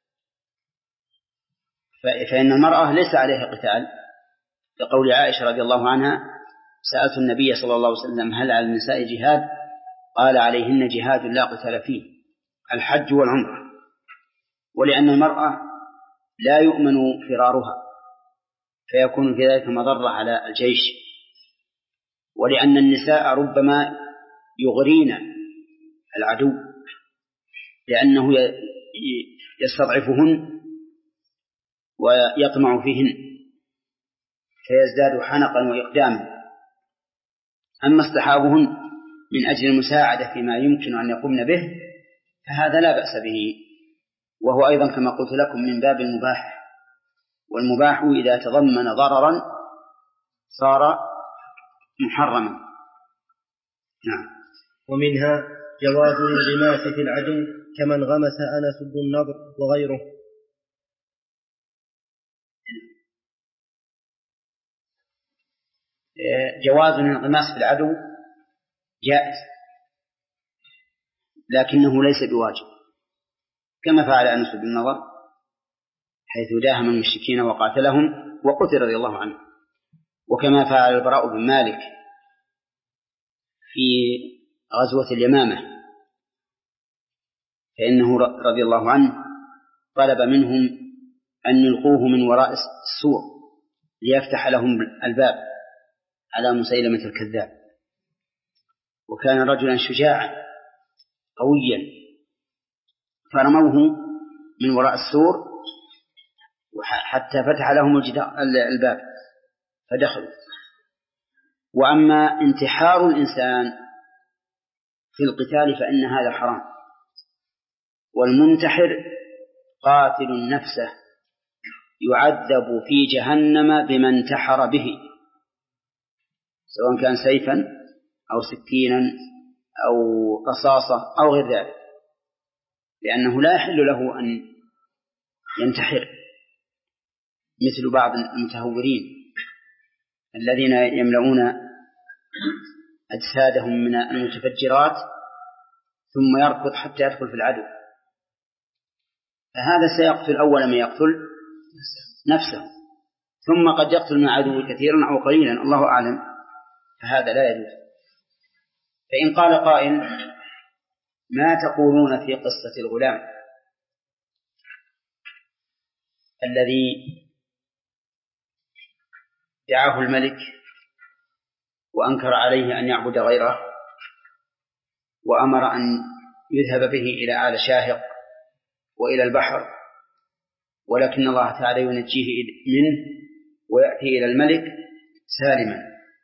فإن المرأة ليس عليها قتال، لقول عائشة رضي الله عنها سألت النبي صلى الله عليه وسلم هل على النساء جهاد؟ قال عليهن جهاد لا قتال فيه الحج والعمرة، ولأن المرأة لا يؤمن فرارها فيكون في ذلك مضرة على الجيش، ولأن النساء ربما يغرين العدو لأنه يستضعفهن ويطمع فيهن فيزداد حنقا وإقداما. أما اصطحابهن من أجل المساعدة فيما يمكن أن يقومن به فهذا لا بأس به، وهو أيضا كما قلت لكم من باب المباح والمباح إذا تضمن ضررا صار محرما. نعم. ومنها جواز الانغماس في العدو كمن غمس أنس بن النضر وغيره. جواز الانغماس في العدو جائز، لكنه ليس بواجب، كما فعل أنس بن النضر حيث داهم المشركين وقاتلهم وقتل رضي الله عنه، وكما فعل البراء بن مالك في غزوة اليمامة، فإنه رضي الله عنه طلب منهم أن يلقوه من وراء السور ليفتح لهم الباب على مسيلمة الكذاب، وكان رجلا شجاعا قويا، فرموه من وراء السور حتى فتح لهم الباب فدخلوا. وأما انتحار الإنسان في القتال فإن هذا حرام، والمنتحر قاتل نفسه يعذب في جهنم بما انتحر به، سواء كان سيفا أو سكينا أو قصاصة أو غير ذلك، لأنه لا يحل له أن ينتحر مثل بعض المتهورين الذين يملؤون أجسادهم من المتفجرات ثم يركض حتى يدخل في العدو، فهذا سيقتل أول ما يقتل نفسه، ثم قد يقتل من عدو كثيرا أو قليلا الله أعلم، فهذا لا يجوز. فإن قال قائل ما تقولون في قصة الغلام الذي دعاه الملك وأنكر عليه أن يعبد غيره وأمر أن يذهب به إلى آل شاهق وإلى البحر، ولكن الله تعالى ينجيه منه ويأتي إلى الملك سالما،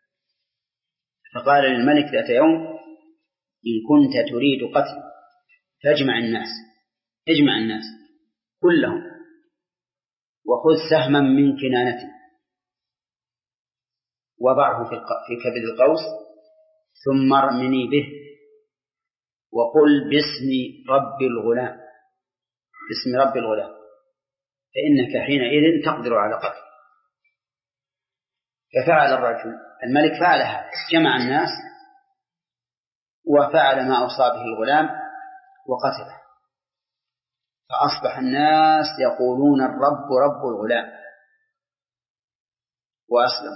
فقال للملك ذات يوم إن كنت تريد قتل فاجمع الناس، اجمع الناس كلهم وخذ سهما من كنانته وضعه في كبد القوس ثم ارمني به وقل باسم رب الغلام، باسم رب الغلام، فإنك حينئذ تقدر على قتله. ففعل الرجل، الملك فعل هذا، جمع الناس وفعل ما أوصى به الغلام وقتله، فأصبح الناس يقولون الرب رب الغلام وأسلم.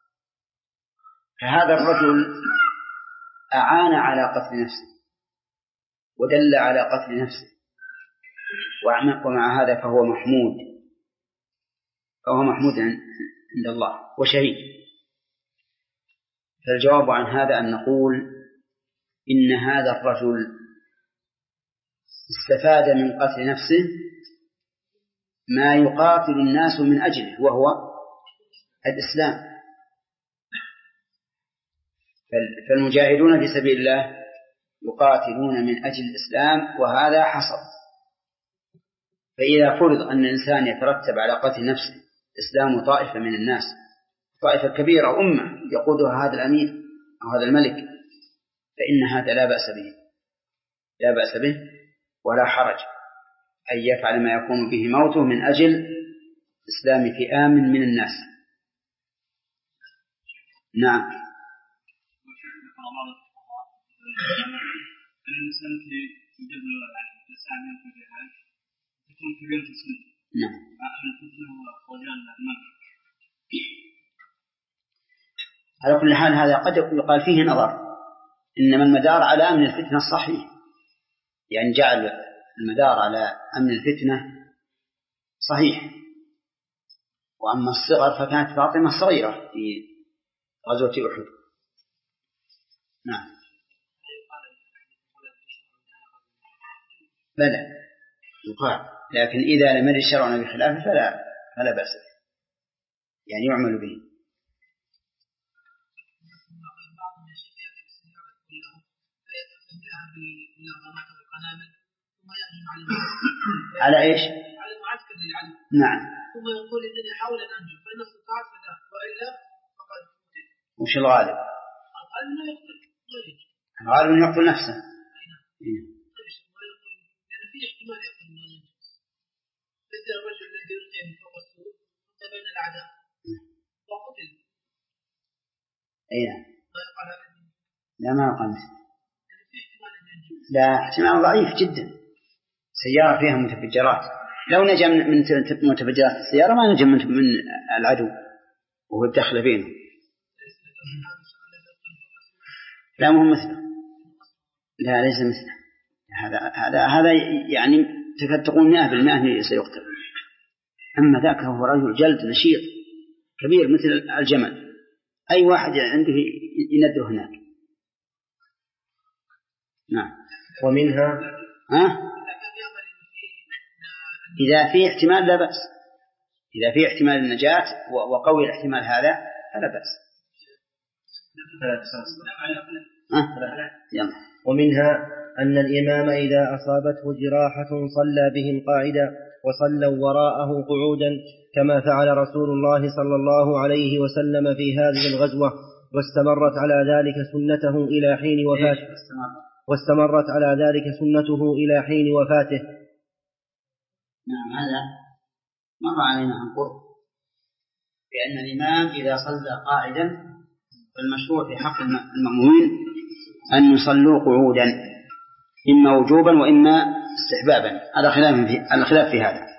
فهذا الرجل أعان على قتل نفسه ودل على قتل نفسه، ومع هذا فهو محمود، فهو محمود عند الله وشهيد. فالجواب عن هذا أن نقول إن هذا الرجل استفاد من قتل نفسه ما يقاتل الناس من أجله وهو الإسلام. فالمجاهدون في سبيل الله يقاتلون من أجل الإسلام، وهذا حصل. فإذا فرض أن الإنسان يترتب على قتل نفسه إسلام طائفة من الناس، طائفة كبيرة أمة يقودها هذا الأمير أو هذا الملك، فإن هذا لا بأس به، لا بأس به ولا حرج أن يفعل ما يكون به موته من أجل إسلام فئام من الناس. نعم. الإنسان في جبل الإنسان في الجهاد تكون كبيرة السن. نعم. أهل الفتنة ووجال المال. على كل حال هذا قد يقال فيه نظر، إنما المدار على أمن الفتنة الصحيح، يعني جعل المدار على أمن الفتنة صحيح. وأما الصغر فكانت فاطمة صغيرة في غزوة أحد. نعم. بلى يقال، لكن إذا لم يرد شرعنا بخلافه فلا فلا بأس به، يعني يعمل به. على إيش؟ على المعسكر للعلم. نعم. ثم يقول إنني أحاول أن أنجو فإن استطعت فذاك وإلا فقد قتل. وش الغالب؟ الغالب لا يقتل ما ينجو. الغالب أن يقتل نفسه. أين؟ لأن في احتمال يقتل ما ينجو. مثل الرجل الذي يلقي من فوق السور بين الأعداء وقتل. أين؟ ما يقال هذا؟ لا ما يقال مثل. لا احتمال ضعيف جدا. سيارة فيها متفجرات، لو نجا من متفجرات السيارة ما نجا من العدو وهو الدخل بينه. لا مو مثله، لا ليس مثله. هذا هذا هذا يعني تكاد تقول مئة بالمئة سيقتل. أما ذاك هو رجل جلد نشيط كبير مثل الجمل، أي واحد عنده ينده هناك. نعم. ومنها ها؟ إذا في احتمال لا بأس، إذا في احتمال النجاة وقوي الاحتمال هذا فلا بأس. ومنها أن الإمام إذا أصابته جراحة صلى بهم قاعدا وصلوا وراءه قعودا كما فعل رسول الله صلى الله عليه وسلم في هذه الغزوة، واستمرت على ذلك سنته إلى حين وفاته واستمرت على ذلك سنته إلى حين وفاته. نعم هذا مر علينا عن قرب، بأن الإمام إذا صلى قاعدا فالمشروع في حق المأمومين أن يصلوا قعودا إما وجوبا وإما استحبابا، على خلاف في الخلاف في هذا.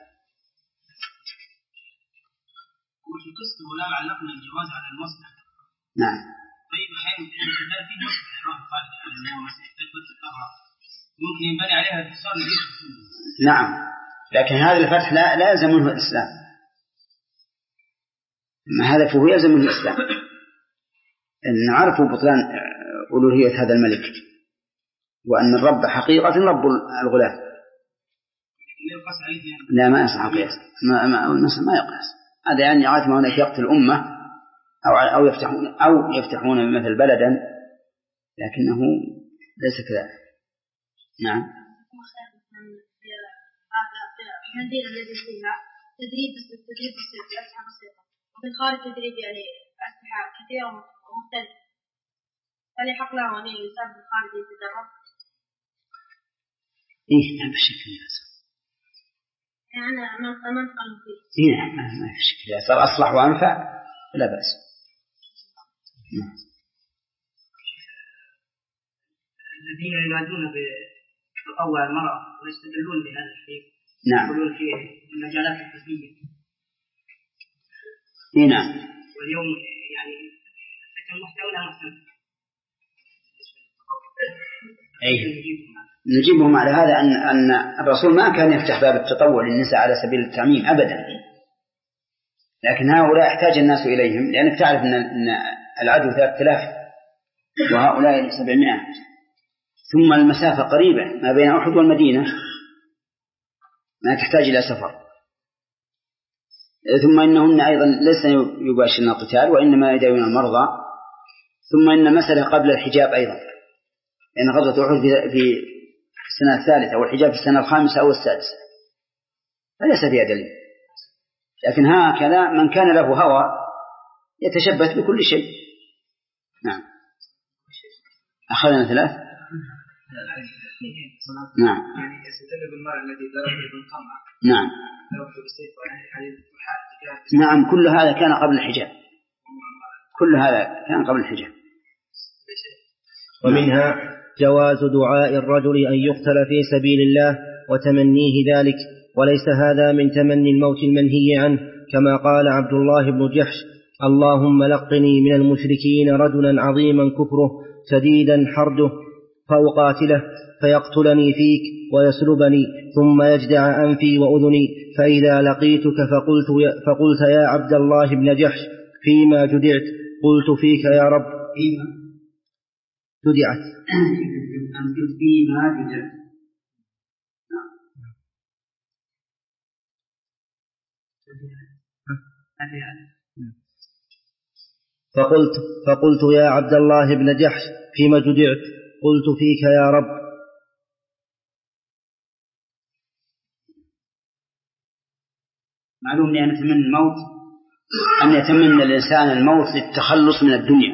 وفي قسم ولا علقنا الجواز على المصلحة. نعم. طيب حين الانتداب في مصلحة خارج عن المصلحة ممكن ينبني عليها الاتصال. نعم، لكن هذا الفتح لا لا يلزم منه الإسلام، ما هدفه يلزم منه الإسلام، أن نعرف بطلان ألوهية هذا الملك وأن الرب حقيقة رب الغلام. لا ما يصح قياس، ما ما ما يقيس هذا، يعني عادة ما هناك يقتل الأمة أو أو يفتحون أو يفتحون مثل بلدا، لكنه ليس كذلك. نعم. هذا المنديل الذي فيها تدريب تدريب أسلحة بسيطة، وفي الخارج تدريب يعني أسلحة كثيرة ومختلفة، هل يحق له أن يسافر في الخارج يتدرب؟ إيه نعم بشكل لازم. يعني ما ما نقل فيه. إيه نعم ما في شكل، إذا صار أصلح وأنفع لا بأس. نعم. الذين ينادون بتطوع المرأة ويستدلون بهذا الشيء. نعم. يقولون في المجالات الحزبية. إيه نعم. واليوم يعني فكر محتوى محتوى. أيه. نجيبهم على هذا أن أن الرسول ما كان يفتح باب التطوع للنساء على سبيل التعميم أبدا، لكن هؤلاء يحتاج الناس إليهم، لأنك تعرف أن العدو ثلاثة آلاف وهؤلاء سبعمائة، ثم المسافة قريبة ما بين أحد والمدينة، ما تحتاج إلى سفر، ثم إنهن أيضا ليس يباشرن القتال وإنما يداوون المرضى، ثم إن مسألة قبل الحجاب أيضا، لأن يعني غزوة أحد في السنة الثالثة والحجاب في السنة الخامسة أو السادسة، فليس فيها دليل. لكن هكذا من كان له هوى يتشبث بكل شيء. نعم. أخذنا ثلاث. نعم. يعني يستدل بالمرأة التي ضربت بالقمع. نعم. نعم كل هذا كان قبل الحجاب. كل هذا كان قبل الحجاب. ومنها جواز دعاء الرجل أن يقتل في سبيل الله وتمنيه ذلك، وليس هذا من تمني الموت المنهي عنه، كما قال عبد الله بن جحش: اللهم لقني من المشركين رجلا عظيما كفره شديدا حرده فأقاتله فيقتلني فيك ويسلبني ثم يجدع أنفي وأذني، فإذا لقيتك فقلت يا, فقلت يا عبد الله بن جحش فيما جدعت؟ قلت فيك يا رب. جدعت فيما جدعت. فقلت فقلت يا عبد الله بن جحش فيما جدعت؟ قلت فيك يا رب. معلوم أن يتمنى الموت أن يتمنى الإنسان الموت للتخلص من الدنيا،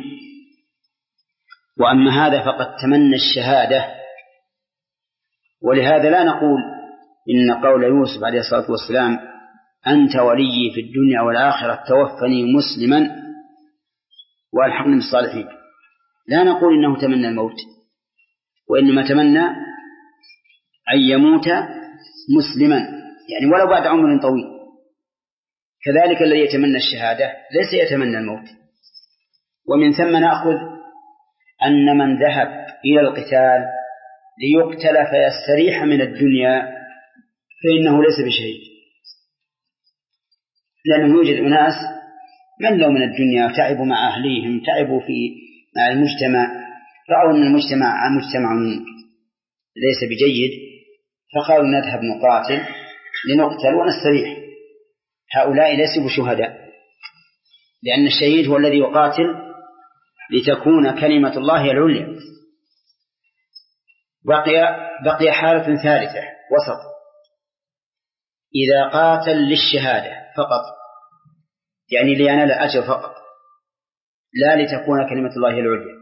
وأما هذا فقد تمنى الشهادة. ولهذا لا نقول إن قول يوسف عليه الصلاة والسلام أنت ولي في الدنيا والآخرة توفني مسلما والحقني بالصالحين، لا نقول إنه تمنى الموت، وإنما تمنى أن يموت مسلما، يعني ولو بعد عمر طويل. كذلك الذي يتمنى الشهادة ليس يتمنى الموت. ومن ثم نأخذ أن من ذهب إلى القتال ليقتل فيستريح من الدنيا فإنه ليس بشهيد، لأنه يوجد أناس ملوا من الدنيا، تعبوا مع أهليهم، تعبوا في مع المجتمع، رأوا أن المجتمع مجتمع ليس بجيد، فقالوا نذهب نقاتل لنقتل ونستريح. هؤلاء ليسوا بشهداء، لأن الشهيد هو الذي يقاتل لتكون كلمة الله العليا. بقي بقي حالة ثالثة وسط، إذا قاتل للشهادة فقط، يعني لينال أجر فقط لا لتكون كلمة الله العليا،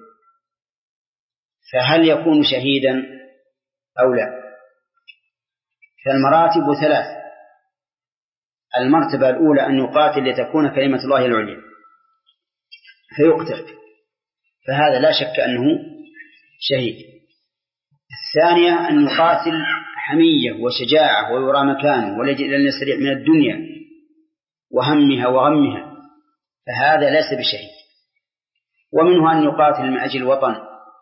فهل يكون شهيدا أو لا؟ فالمراتب ثلاث. المرتبة الأولى أن يقاتل لتكون كلمة الله العليا فيقتل، فهذا لا شك أنه شهيد. الثانية أن يقاتل حمية وشجاعة ويرى مكانه ولن يستريح من الدنيا وهمها وغمها، فهذا ليس بشهيد. ومنه أن يقاتل من أجل الوطن،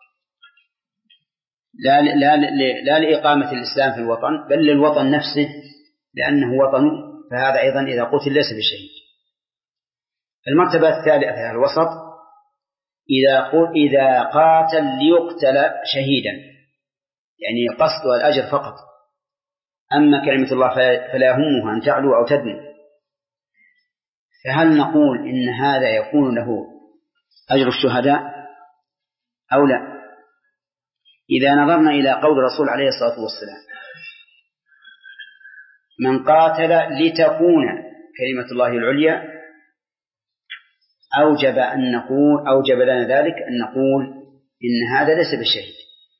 لا, لا, لا, لا لإقامة الإسلام في الوطن بل للوطن نفسه لأنه وطنه، فهذا أيضا إذا قتل ليس بشهيد. المرتبة الثالثة الوسط، إذا إذا قاتل ليقتل شهيدا، يعني قصده الأجر فقط، أما كلمة الله فلا يهمها أن تعلو أو تدنو، فهل نقول إن هذا يكون له أجر الشهداء أو لا؟ إذا نظرنا إلى قول الرسول عليه الصلاة والسلام من قاتل لتكون كلمة الله العليا، أوجب أن نقول أوجب لنا ذلك أن نقول إن هذا ليس بشهيد،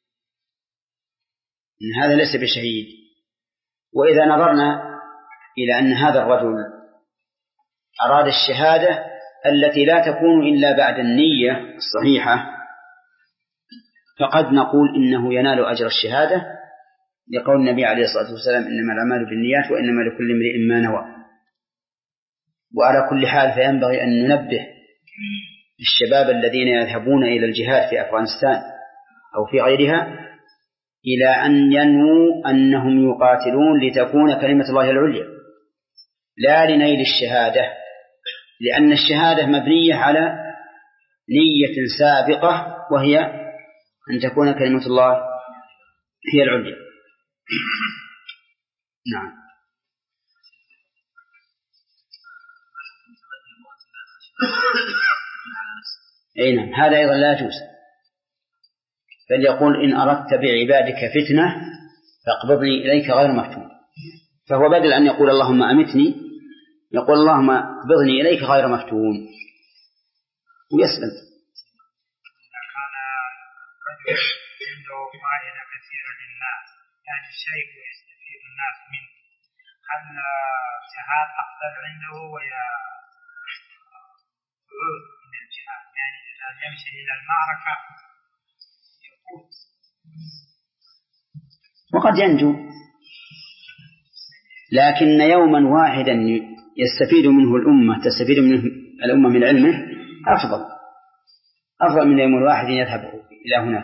إن هذا ليس بشهيد. وإذا نظرنا إلى أن هذا الرجل أراد الشهادة التي لا تكون إلا بعد النية الصحيحة، فقد نقول إنه ينال أجر الشهادة لقول النبي عليه الصلاة والسلام إنما الأعمال بالنيات وإنما لكل امرئ ما نوى. وعلى كل حال فينبغي أن ننبه الشباب الذين يذهبون إلى الجهاد في أفغانستان أو في غيرها إلى أن ينووا أنهم يقاتلون لتكون كلمة الله العليا لا لنيل الشهادة، لأن الشهادة مبنية على نية سابقة وهي أن تكون كلمة الله هي العليا. نعم. أي نعم، هذا أيضا لا يجوز، بل يقول إن أردت بعبادك فتنة فاقبضني إليك غير مفتون، فهو بدل أن يقول اللهم أمتني يقول اللهم اقبضني إليك غير مفتون ويسلم. عنده فائدة كثيرة للناس، يعني شيء يستفيد الناس منه، هل الجهاد أفضل عنده ويا خروج من الجهاد؟ يعني إذا يمشي إلى المعركة يفوت وقد ينجو، لكن يوما واحدا يستفيد منه الأمة تستفيد منه الأمة من علمه أفضل أفضل من يوم واحد يذهب إلى هناك.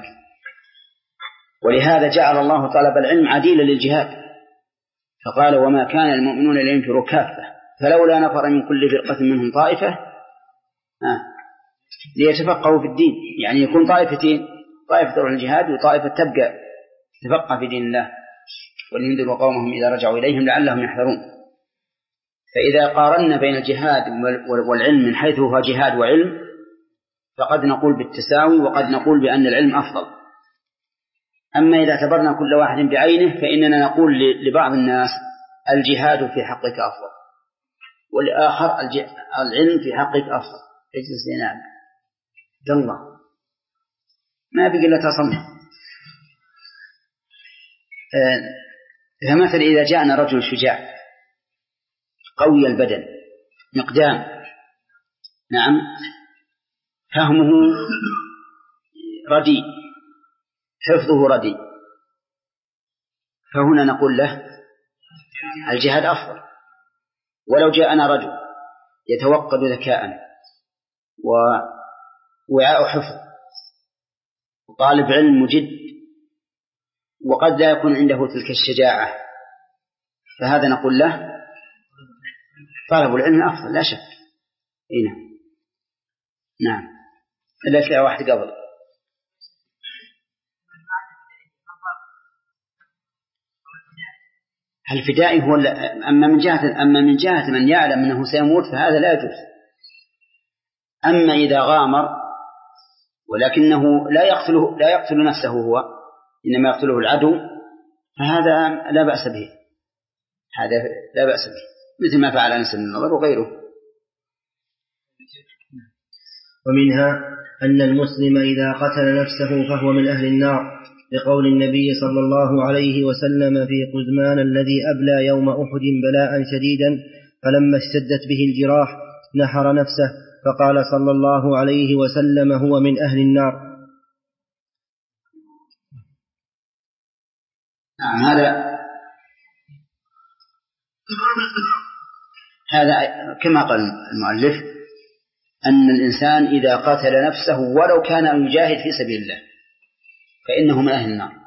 ولهذا جعل الله طلب العلم عديلا للجهاد، فقال وما كان المؤمنون لينفروا كافة فلولا نفر من كل فرقة منهم طائفة آه. ليتفقهوا في الدين، يعني يكون طائفتين، طائفة تروح الجهاد وطائفة تبقى تفقه في دين الله ولينذروا قومهم إذا رجعوا إليهم لعلهم يحذرون. فإذا قارنا بين الجهاد والعلم من حيث هو جهاد وعلم فقد نقول بالتساوي وقد نقول بأن العلم أفضل. أما إذا اعتبرنا كل واحد بعينه فإننا نقول لبعض الناس الجهاد في حقك أفضل والآخر العلم في حقك أفضل. اجلس لنام الله ما بقي إلا تصمم. فمثل إذا جاءنا رجل شجاع قوي البدن مقدام، نعم، فهمه رديء، حفظه رديء، فهنا نقول له الجهاد أفضل. ولو جاءنا رجل يتوقد ذكاء ووعاء حفظ وطالب علم مجد وقد لا يكون عنده تلك الشجاعة، فهذا نقول له طالب العلم أفضل لا شك. إيه نعم. إلا تلاقي واحد قبل. الفدائي هو أما من جهة أما من جهة من يعلم أنه سيموت فهذا لا يجوز. أما إذا غامر ولكنه لا يقتله لا يقتل نفسه هو إنما يقتله العدو فهذا لا بأس به، هذا لا بأس به مثل ما فعل أنس بن النضر وغيره. ومنها أن المسلم إذا قتل نفسه فهو من أهل النار، لقول النبي صلى الله عليه وسلم في قزمان الذي أبلى يوم أحد بلاء شديدا فلما اشتدت به الجراح نحر نفسه فقال صلى الله عليه وسلم هو من أهل النار. نعم. هذا هذا كما قال المؤلف أن الإنسان إذا قتل نفسه ولو كان يجاهد في سبيل الله فإنه من أهل النار.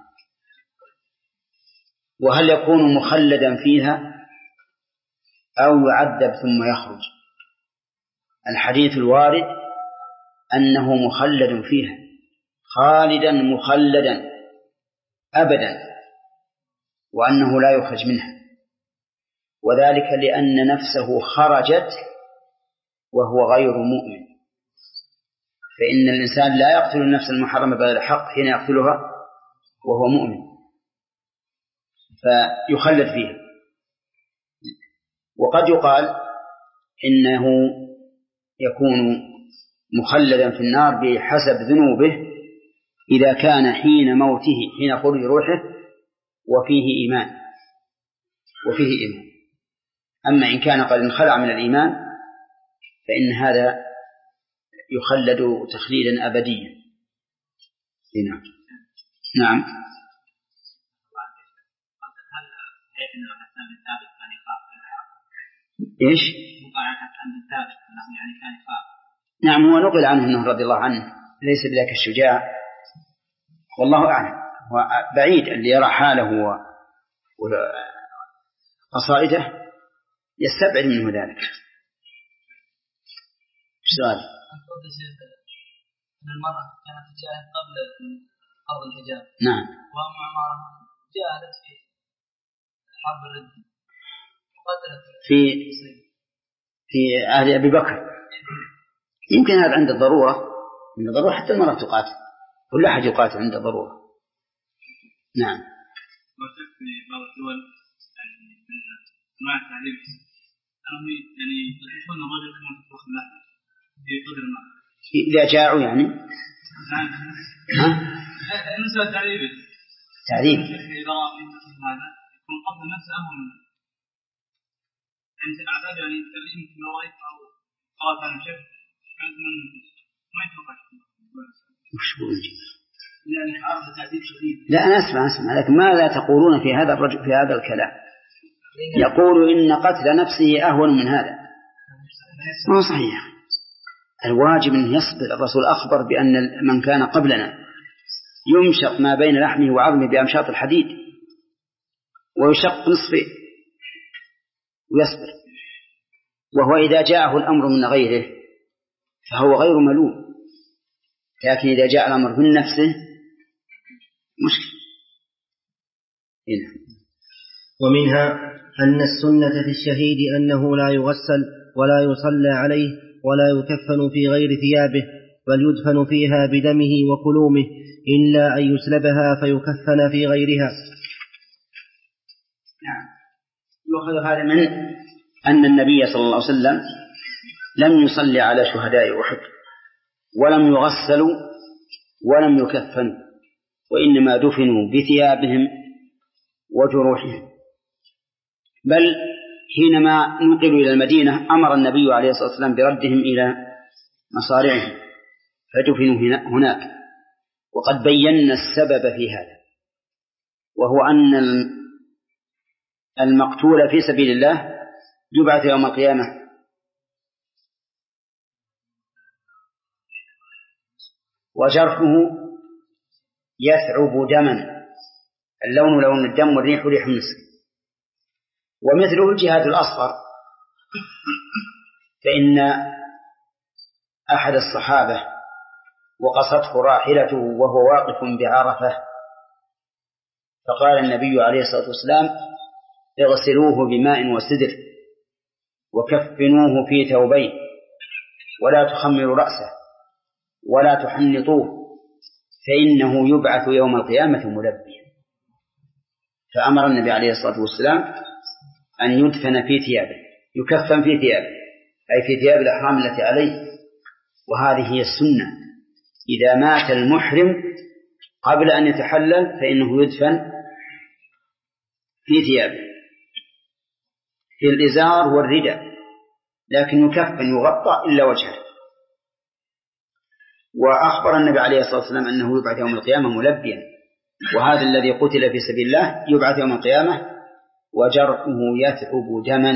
وهل يكون مخلدا فيها أو يعذب ثم يخرج؟ الحديث الوارد أنه مخلد فيها خالدا مخلدا أبدا، وأنه لا يخرج منها، وذلك لأن نفسه خرجت وهو غير مؤمن. فإن الإنسان لا يقتل النفس المحرمة بغير حق حين يقتلها وهو مؤمن فيخلد فيها. وقد يقال إنه يكون مخلدا في النار بحسب ذنوبه إذا كان حين موته حين خروج روحه وفيه إيمان وفيه إيمان. أما إن كان قد انخلع من الإيمان فإن هذا يخلد تخليدا أبديا. نعم. نعم. إيش؟ نعم. هو نقل عنه أنه رضي الله عنه ليس بذاك الشجاع والله أعلم، وبعيد اللي يرى حاله وقصائده يستبعد منه ذلك. سؤال أن المرأة كانت تجاهد قبل فرض الحجاب. نعم. وأم عمارة جاهدت في حرب الردة وقتلت في في عهد أبي بكر. يمكن هذا عند الضرورة، عند الضرورة حتى المرأة تقاتل، كل أحد يقاتل عند الضرورة. نعم. وشف في بعض الدول يعني مع التعليم أنهم يعني يطلقون الرجل كما تطلق اللحم في قدر ما إذا جاعوا يعني ها؟ نسأل تعليم تعليم إذا رأى هذا يكون قبل نفسه أهم يعني الأعداد يعني تعليم في رأيك أو قال عن شف من ما يتوقع وش بقول يعني عرض تعذيب شديد. لا أنا أسمع أسمع لكن ماذا تقولون في هذا الرجل في هذا الكلام؟ يقول إن قتل نفسه أهون من هذا. ما صحيح. الواجب أن يصبر. الرسول أخبر بأن من كان قبلنا يمشط ما بين لحمه وعظمه بأمشاط الحديد ويشق نصفه ويصبر. وهو إذا جاءه الأمر من غيره فهو غير ملوم، لكن إذا جاء الأمر من نفسه مشكلة. هنا. ومنها أن السنة في الشهيد أنه لا يغسل ولا يصلى عليه ولا يكفن في غير ثيابه بل يدفن فيها بدمه وكلومه إلا أن يسلبها فيكفن في غيرها. نعم. يؤخذ هذا من أن النبي صلى الله عليه وسلم لم يصلي على شهداء أحد ولم يغسلوا ولم يكفنوا، وإنما دفنوا بثيابهم وجروحهم. بل حينما نقلوا إلى المدينة أمر النبي عليه الصلاة والسلام بردهم إلى مصارعهم فدفنوا هناك. وقد بينا السبب في هذا، وهو أن المقتول في سبيل الله يبعث يوم القيامة وجرحه يثعب دما، اللون لون الدم والريح ريح المسك. ومثله الجهاد الأصغر، فإن أحد الصحابة وقصته راحلته وهو واقف بعرفة، فقال النبي عليه الصلاة والسلام: اغسلوه بماء وسدر وكفنوه في ثوبين ولا تخمروا رأسه ولا تحنطوه فإنه يبعث يوم القيامة ملبيا. فأمر النبي عليه الصلاة والسلام أن يدفن في ثيابه، يكفن في ثيابه، أي في ثياب الأحرام التي عليه. وهذه هي السنة، إذا مات المحرم قبل أن يتحلل فإنه يدفن في ثيابه، في الإزار والرداء، لكن يكفن يغطى إلا وجهه. وأخبر النبي عليه الصلاة والسلام أنه يبعث يوم القيامة ملبيا، وهذا الذي قتل في سبيل الله يبعث يوم القيامة وجرحه يثعب دما،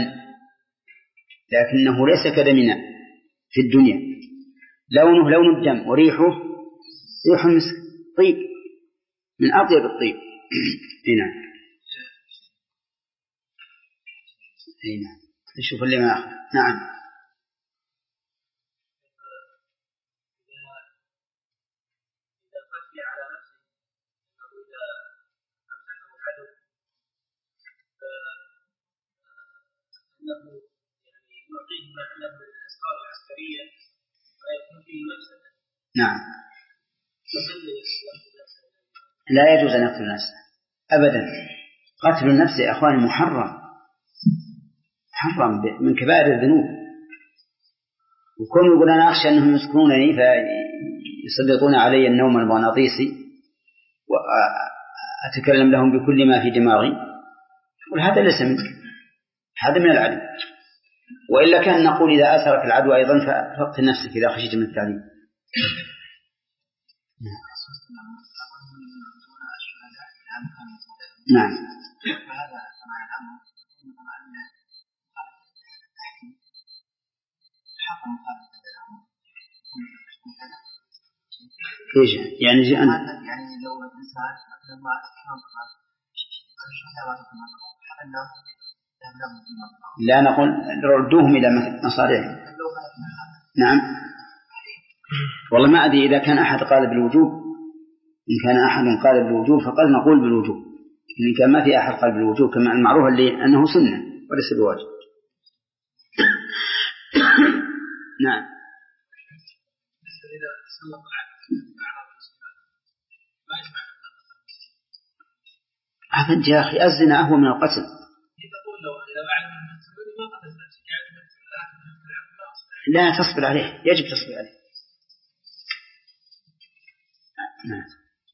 لكنه ليس كدمنا في الدنيا، لونه لون الدم وريحه ريح المسك، طيب من أطيب الطيب. هنا هنا نشوف اللي ما أخذ. نعم. أنه يعني يعطيه ما عنده من الأسرار العسكرية ويكون فيه مفسدة. نعم. لا يجوز أن يقتل الناس أبدا. قتل النفس يا أخواني محرم، محرم من كبائر الذنوب. وكون يقول أنا أخشى أنهم يسكنونني فيسلطون علي النوم المغناطيسي وأتكلم لهم بكل ما في دماغي، وهذا ليس منك، هذا من العدو. وإلا كان نقول إذا أثرك العدو أيضا فاقتل نفسك إذا خشيت من التعذيب. نعم. ايش يعني جاء أنا يعني لو الإنسان لما لا نقول ردوهم إلى مصارعهم. نعم. والله ما أدري إذا كان أحد قال بالوجوب، إن كان أحد قال بالوجوب فقد نقول بالوجوب، إن كان ما في أحد قال بالوجوب كما المعروف اللي أنه سنة وليس بواجب. نعم. أفنت يا أخي الزنا أهون من القتل. لا تصبر عليه، يجب تصبر عليه. نعم.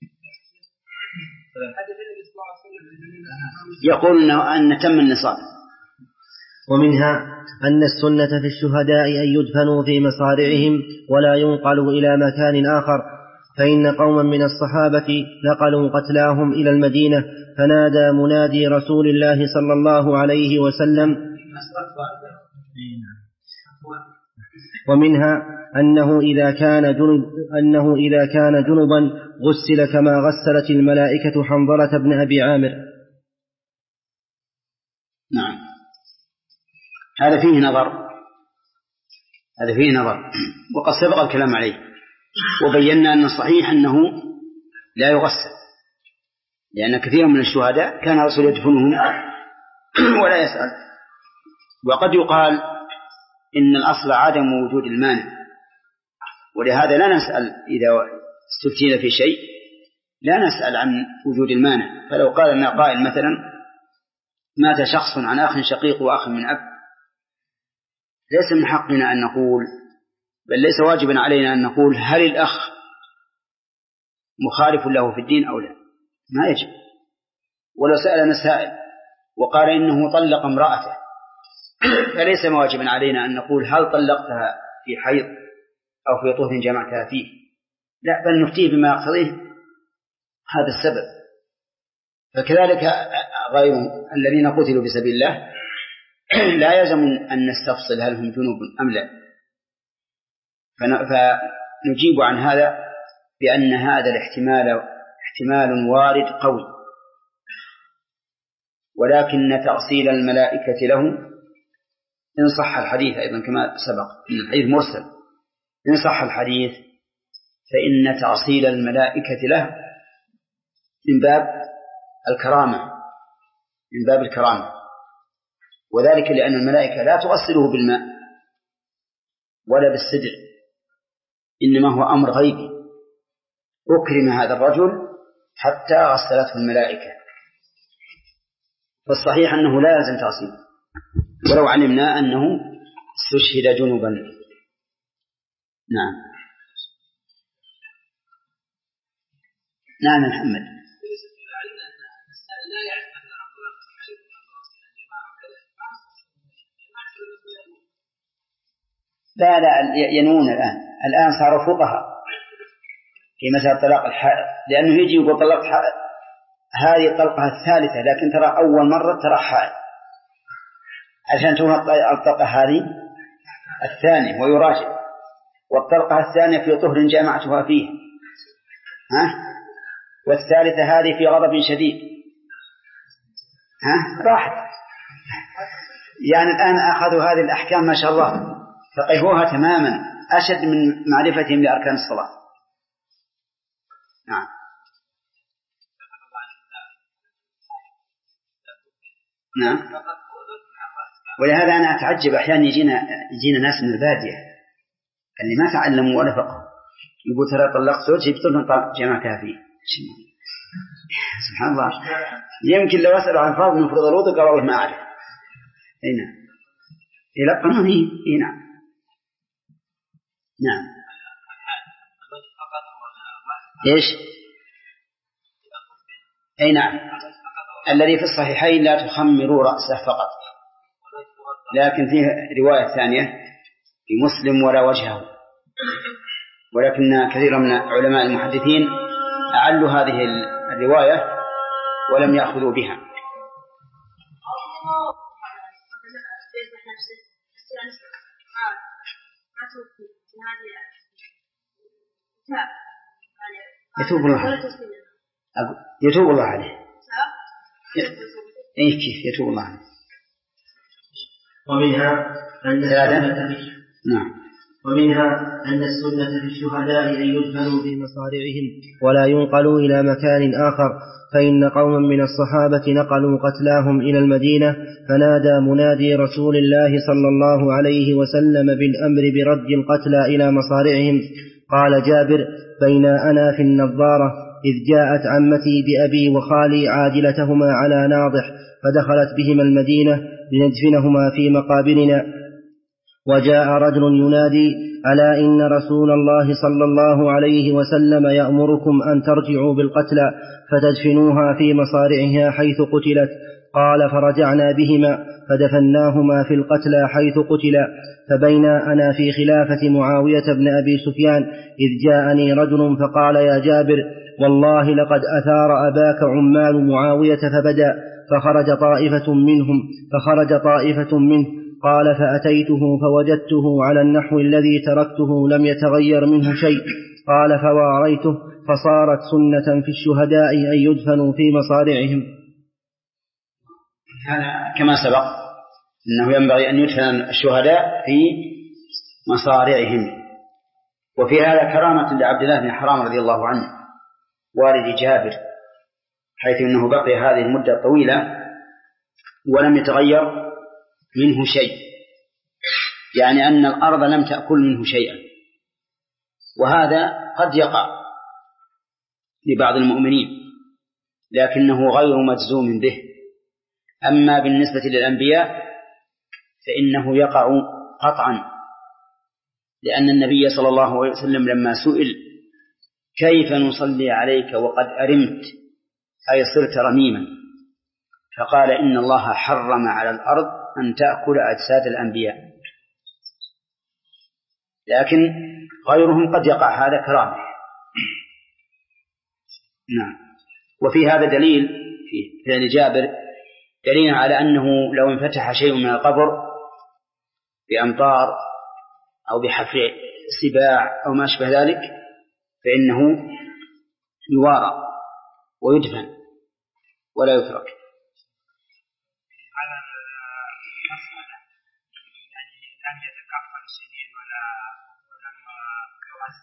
يقول أن تم النصاب. ومنها أن السنة في الشهداء أن يدفنوا في مصارعهم ولا ينقلوا إلى مكان آخر، فإن قوما من الصحابة نقلوا قتلاهم إلى المدينة فنادى منادي رسول الله صلى الله عليه وسلم. ومنها أنه إذا كان جنب أنه إذا كان جنبا غسل كما غسلت الملائكة حنظلة بن أبي عامر. نعم. هذا فيه نظر، هذا فيه نظر وقد سبق الكلام عليه، وبينا أن الصحيح أنه لا يغسل، لأن كثير من الشهداء كان الرسول يدفنهم ولا يسأل. وقد يقال إن الأصل عدم وجود المانع، ولهذا لا نسأل إذا استفتينا في شيء، لا نسأل عن وجود المانع. فلو قال لنا قائل مثلا مات شخص عن أخ شقيق وأخ من أب ليس من حقنا أن نقول، بل ليس واجبا علينا أن نقول هل الأخ مخالف له في الدين أو لا، ما يجب. ولو سألنا سائل وقال إنه طلق امرأته فليس واجبا علينا أن نقول هل طلقتها في حيض أو في طهر جمعتها فيه، لا، بل نفتيه بما يقتضيه هذا السبب. فكذلك غيرهم الذين قتلوا في سبيل الله لا يلزم أن نستفصل هل هم جنوب أم لا، فنجيب عن هذا بأن هذا الاحتمال احتمال وارد قوي، ولكن تأصيل الملائكة له إن صح الحديث أيضا كما سبق إن الحديث مرسل، إن صح الحديث فإن تأصيل الملائكة له من باب الكرامة، من باب الكرامة، وذلك لأن الملائكة لا تؤصله بالماء ولا بالسدر، إنما هو أمر غيبي. أكرم هذا الرجل حتى غسلته الملائكة، فالصحيح أنه لا يلزم تأصيله، ولو علمنا أنه استشهد جنوبا. نعم نعم محمد. لا لا ينون الآن الآن صاروا فقهاء في مسألة طلاق الحائض، لأنه يجي يقول طلقت هذه الطلقة الثالثة لكن ترى أول مرة ترى حائض، عشان تشوف الطلقة هذه الثانية ويراجع، والطلقة الثانية في طهر جامعتها فيه، ها، والثالثة هذه في غضب شديد، ها، راحت. يعني الآن أخذوا هذه الأحكام ما شاء الله فقهوها تماما، أشد من معرفتهم لأركان الصلاة. نعم. نعم. ولهذا أنا أتعجب أحيانا يجينا يجينا ناس من البادية اللي ما تعلموا ولا فقه، يقول ترى طلقت زوجي بطلق جمعتها فيه. سبحان الله، يمكن لو أسأل عن فرض من فرض الوضوء قال والله ما أعرف. هنا إلى قانوني. هنا نعم. إيش؟ أي نعم، الذي في الصحيحين لا تخمروا رأسه فقط، لكن فيه رواية ثانية في مسلم ولا وجهه، ولكن كثير من علماء المحدثين أعلوا هذه الرواية ولم يأخذوا بها. يتوب الله عليه. يتوب الله عليه. إيه كيف يتوب الله عليه. ومنها أن السنة نعم. ومنها أن السنة في الشهداء أن يدفنوا في مصارعهم ولا ينقلوا إلى مكان آخر، فإن قوما من الصحابة نقلوا قتلاهم إلى المدينة، فنادى منادي رسول الله صلى الله عليه وسلم بالأمر برد القتلى إلى مصارعهم. قال جابر: بين أنا في النظارة إذ جاءت عمتي بأبي وخالي عاجلتهما على ناضح، فدخلت بهما المدينة لندفنهما في مقابرنا، وجاء رجل ينادي: ألا إن رسول الله صلى الله عليه وسلم يأمركم أن ترجعوا بالقتلى فتدفنوها في مصارعها حيث قتلت. قال: فرجعنا بهما فدفناهما في القتلى حيث قتلا. فبينا أنا في خلافة معاوية بن أبي سفيان إذ جاءني رجل فقال: يا جابر، والله لقد أثار أباك عمال معاوية فبدأ، فخرج طائفة منهم فخرج طائفة منه. قال: فأتيته فوجدته على النحو الذي تركته لم يتغير منه شيء. قال: فواريته، فصارت سنة في الشهداء أن يدفنوا في مصارعهم. هذا كما سبق أنه ينبغي أن يدفن الشهداء في مصارعهم. وفي هذا كرامة لعبد الله بن حرام رضي الله عنه والد جابر، حيث أنه بقي هذه المدة الطويلة ولم يتغير منه شيء، يعني أن الأرض لم تأكل منه شيئا، وهذا قد يقع لبعض المؤمنين لكنه غير مجزوم به. أما بالنسبة للأنبياء فإنه يقع قطعا، لأن النبي صلى الله عليه وسلم لما سئل كيف نصلي عليك وقد أرمت أي صرت رميما، فقال إن الله حرم على الأرض أن تأكل أجساد الأنبياء، لكن غيرهم قد يقع هذا كرامه. نعم. وفي هذا دليل في فعل جابر دليل على أنه لو انفتح شيء من القبر بأمطار أو بحفر سباع أو ما أشبه ذلك فإنه يوارى ويدفن ولا يترك. على المسألة يعني لم يتكفل الشهيد ولا ولم يوزن،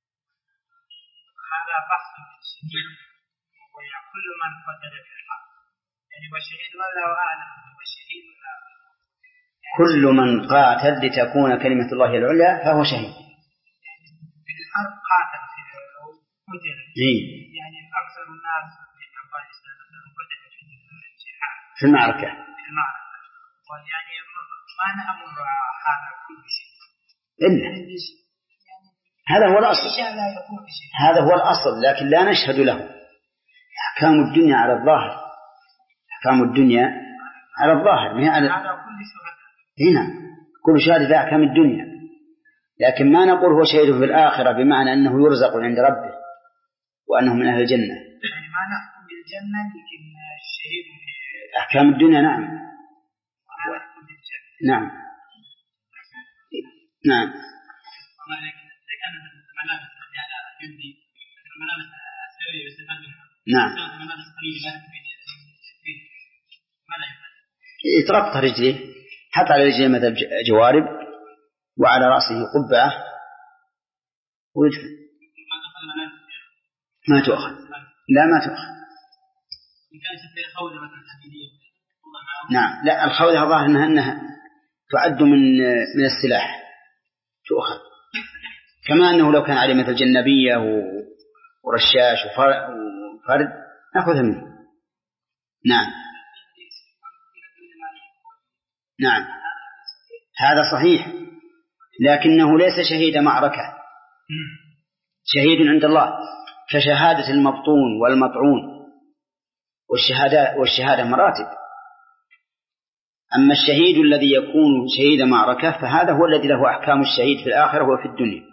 هذا بحث في الشهيد وهي كل من قتل في الحق، يعني وشهيد والله أعلم هو شهيد ولا كل من قاتل لتكون كلمة الله العليا فهو شهيد. يعني في الحرب قاتل في قتل يعني أكثر الناس في أفغانستان قتل في الجهاد في المعركة في المعركة، يعني ما نأمر هذا كل شيء إلا هذا هو الأصل، هذا هو الأصل، لكن لا نشهد له. أحكام الدنيا على الظاهر، أحكام الدنيا على الظاهر ما على هنا كل شهادة في أحكام الدنيا، لكن ما نقول هو شهيد في الآخرة بمعنى أنه يرزق عند ربه وأنه من أهل الجنة. يعني ما نحكم بالجنة لكن الشهيد في أحكام الدنيا. نعم نعم نعم. نعم يتربط رجليه، حط على رجليه مثل جوارب وعلى رأسه قبعة ويدفن. ما تؤخذ، لا ما تؤخذ. نعم لا الخوذة ظاهر أنها, أنها تعد من من السلاح تؤخذ، كما أنه لو كان عليه مثل جنبية ورشاش وفرد نأخذها منه. نعم نعم هذا صحيح، لكنه ليس شهيد معركة، شهيد عند الله كشهادة المبطون والمطعون، والشهادة والشهادة مراتب. أما الشهيد الذي يكون شهيد معركة فهذا هو الذي له أحكام الشهيد في الآخرة وفي الدنيا.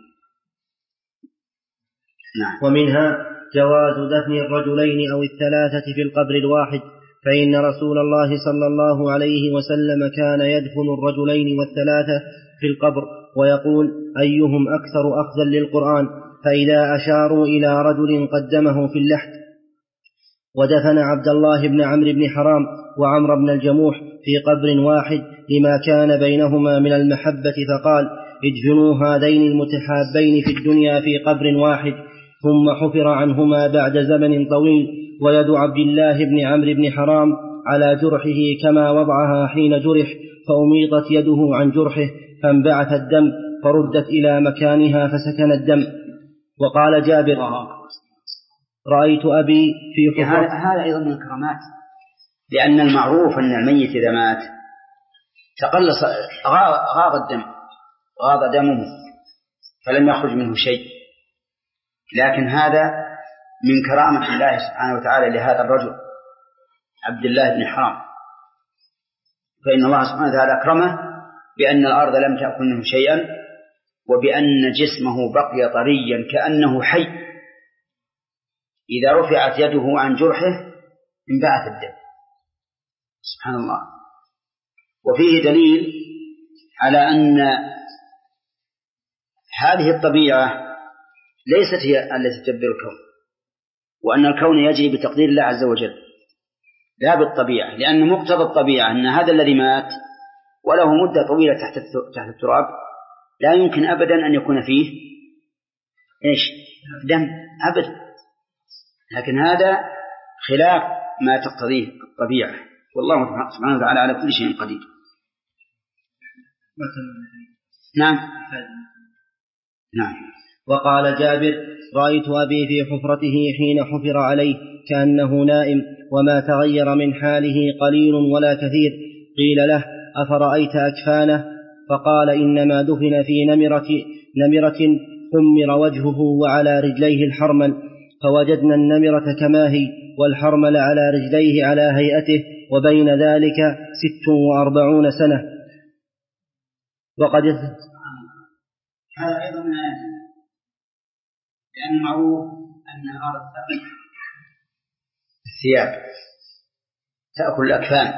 نعم. ومنها جواز دفن الرجلين أو الثلاثة في القبر الواحد، فإن رسول الله صلى الله عليه وسلم كان يدفن الرجلين والثلاثة في القبر ويقول أيهم أكثر أخذا للقرآن، فإذا أشاروا إلى رجل قدمه في اللحد. ودفن عبد الله بن عمرو بن حرام وعمر بن الجموح في قبر واحد لما كان بينهما من المحبة، فقال ادفنوا هذين المتحابين في الدنيا في قبر واحد، ثم حفر عنهما بعد زمن طويل، ويد عبد الله بن عمرو بن حرام على جرحه كما وضعها حين جرح، فأميطت يده عن جرحه فانبعث الدم فردت إلى مكانها فسكن الدم. وقال جابر رأيت أبي في هذا هذا أيضا من الكرامات، لأن المعروف أن الميت إذا مات تقلص غاض الدم غاض دمه فلم يخرج منه شيء، لكن هذا من كرامة الله سبحانه وتعالى لهذا الرجل عبد الله بن حرام، فإن الله سبحانه وتعالى أكرمه بأن الأرض لم تأكل منه شيئا، وبأن جسمه بقي طريا كأنه حي، إذا رفعت يده عن جرحه انبعث الدم. سبحان الله. وفيه دليل على أن هذه الطبيعة ليست هي التي تدبر الكون، وأن الكون يجري بتقدير الله عز وجل لا بالطبيعة، لأن مقتضى الطبيعة أن هذا الذي مات وله مدة طويلة تحت التراب لا يمكن أبدا أن يكون فيه إيش دم أبدا، لكن هذا خلاف ما تقتضيه الطبيعة، والله سبحانه وتعالى على كل شيء قدير. نعم نعم. وقال جابر رأيت أبي في حفرته حين حفر عليه كأنه نائم وما تغير من حاله قليل ولا كثير، قيل له أفرأيت أكفانه؟ فقال إنما دفن في نمرة, نمرة خمر وجهه وعلى رجليه الحرمل، فوجدنا النمرة كما هي والحرمل على رجليه على هيئته، وبين ذلك ست وأربعون سنة. وقد هذا أيضا من آيات، لأن معروف أن الأرض تأكل الثياب، تأكل الأكفان،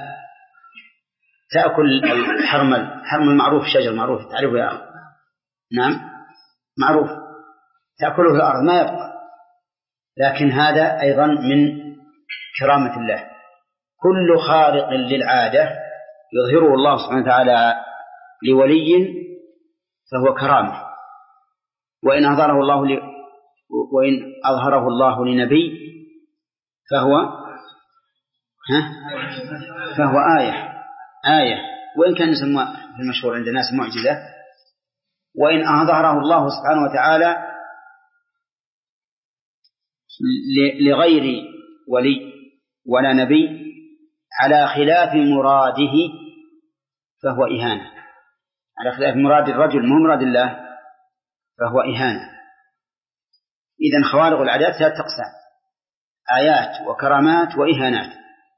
تأكل الحرمل. حرمل معروف، شجر معروف تعرفه يا أخي. نعم معروف، تأكله الأرض ما يبقى. لكن هذا أيضا من كرامة الله، كل خارق للعادة يظهره الله سبحانه وتعالى لولي فهو كرامة، وإن أظهره الله ل... وإن أظهره الله لنبي فهو ها؟ فهو آية آية وإن كان يسمى في المشهور عند الناس معجزة. وإن أظهره الله سبحانه وتعالى لغير ولي ولا نبي على خلاف مراده فهو إهانة، على خلاف مراد الرجل مو مراد الله فهو إهانة. إذن خوارق العادات ثلاث أقسام: آيات وكرامات وإهانات.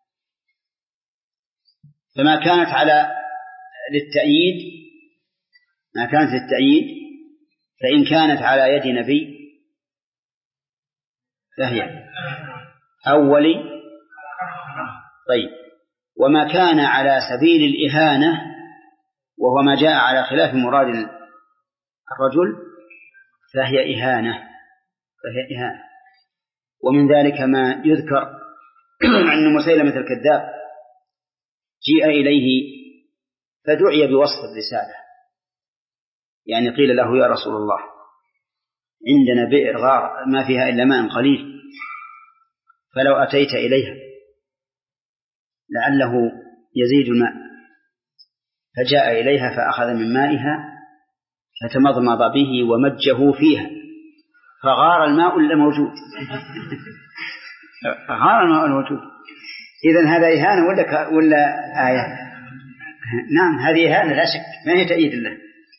فما كانت على للتأييد ما كانت للتأييد فإن كانت على يد نبي فهي أولي. طيب، وما كان على سبيل الإهانة وهو ما جاء على خلاف مراد الرجل فهي إهانة فهي إهانة. ومن ذلك ما يذكر أن مسيلمة الكذاب جيء إليه فدعي بوصف الرسالة، يعني قيل له: يا رسول الله، عندنا بئر غار ما فيها إلا ماء قليل، فلو أتيت إليها لعله يزيد الماء. فجاء إليها فأخذ من مائها فتمضمض به ومجه فيها فغار الماء إلا موجود غار الماء الموجود. إذن هذا إهانة ولا, ولا آية؟ نعم هذه إهانة لا شك، ما هي تأييد الله.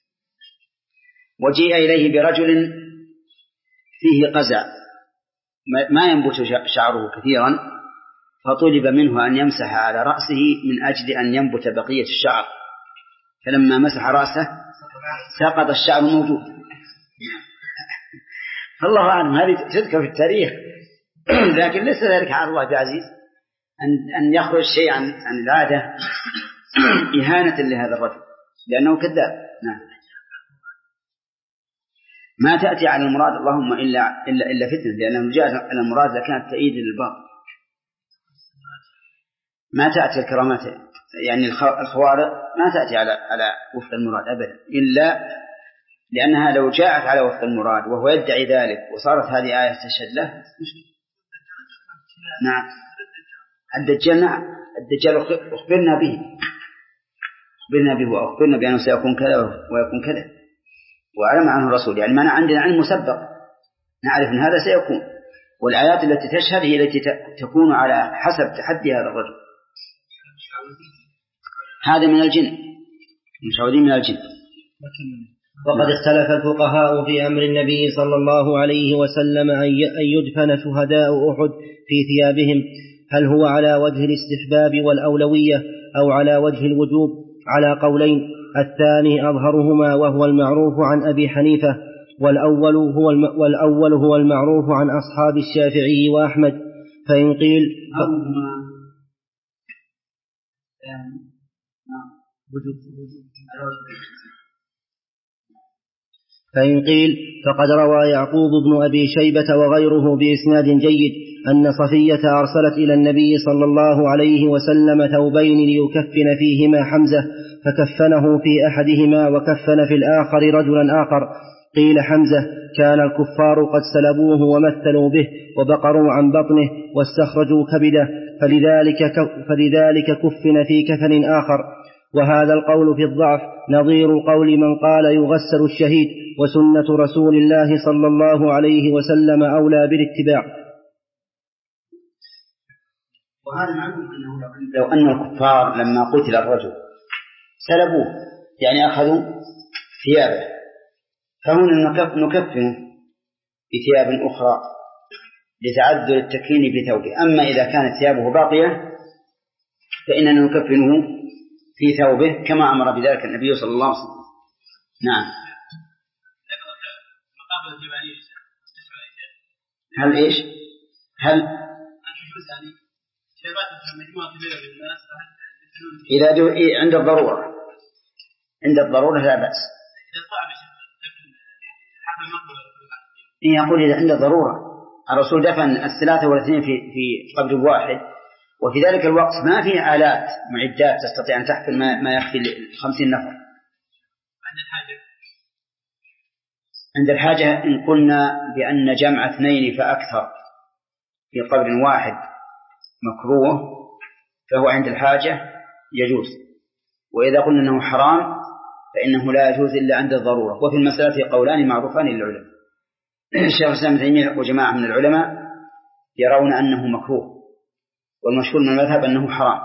وجيء إليه برجل فيه قزع ما ينبت شعره كثيرا، فطلب منه أن يمسح على رأسه من أجل أن ينبت بقية الشعر، فلما مسح رأسه سقط الشعر موجود. الله أعلم، هذه تذكر في التاريخ لكن ليس ذلك على الله بعزيز أن أن يخرج شيء عن عن العادة إهانة لهذا الرجل لأنه كذاب. نعم، ما تأتي على المراد اللهم إلا إلا إلا فتنة، لأنه جاء على المراد لكانت تأييد للباطل. ما تأتي الكرامات يعني الخوارق ما تأتي على على وفق المراد أبدا، إلا لأنها لو جاءت على وفق المراد وهو يدعي ذلك وصارت هذه آية تشهد له مشكلة. نعم الدجال، نعم الدجال أخبرنا به أخبرنا به وأخبرنا بأنه سيكون كذا ويكون كذا، وأعلم عنه الرسول، يعني ما عندنا علم مسبق نعرف أن هذا سيكون، والآيات التي تشهد هي التي تكون على حسب تحدي هذا الرجل. هذا من الجن، مشعوذين من الجن. وقد اختلف الفقهاء في أمر النبي صلى الله عليه وسلم أن يدفن شهداء أحد في ثيابهم، هل هو على وجه الاستحباب والأولوية أو على وجه الوجوب؟ على قولين، الثاني أظهرهما وهو المعروف عن أبي حنيفة، والأول هو الم... والأول هو المعروف عن أصحاب الشافعي وأحمد. فإن قيل ف... فإن قيل فقد روى يعقوب بن أبي شيبة وغيره بإسناد جيد أن صفية أرسلت إلى النبي صلى الله عليه وسلم ثوبين ليكفن فيهما حمزة، فكفنه في أحدهما وكفن في الآخر رجلا آخر. قيل حمزة كان الكفار قد سلبوه ومثلوا به وبقروا عن بطنه واستخرجوا كبده، فلذلك, فلذلك كفن في كفن آخر. وهذا القول في الضعف نظير قول من قال يغسل الشهيد، وسنة رسول الله صلى الله عليه وسلم أولى بالاتباع. وهذا معلوم أنه لو أن الكفار لما قتل الرجل سلبوه يعني أخذوا ثيابه، فهنا نكفن بثياب أخرى لتعذر التكفين بثوبه. أما إذا كانت ثيابه باقية فإننا نكفنه في ثوبه كما أمر بذلك النبي صلى الله عليه وسلم. نعم. هل إيش؟ هل إذا عند الضرورة، عند الضرورة لا بأس. يقول إذا عند الضرورة. الرسول دفن الثلاثة والاثنين في في قبر واحد، وفي ذلك الوقت ما في آلات معدات تستطيع أن تحمل ما, ما يكفي خمسين نفر. عند الحاجة إن قلنا بأن جمع اثنين فأكثر في قبر واحد مكروه فهو عند الحاجة يجوز، وإذا قلنا أنه حرام فإنه لا يجوز إلا عند الضرورة. وفي المسألة قولان معروفان للعلماء. الشيخ الإسلام ابن تيمية وجماعة من العلماء يرون أنه مكروه، والمشهور من المذهب أنه حرام.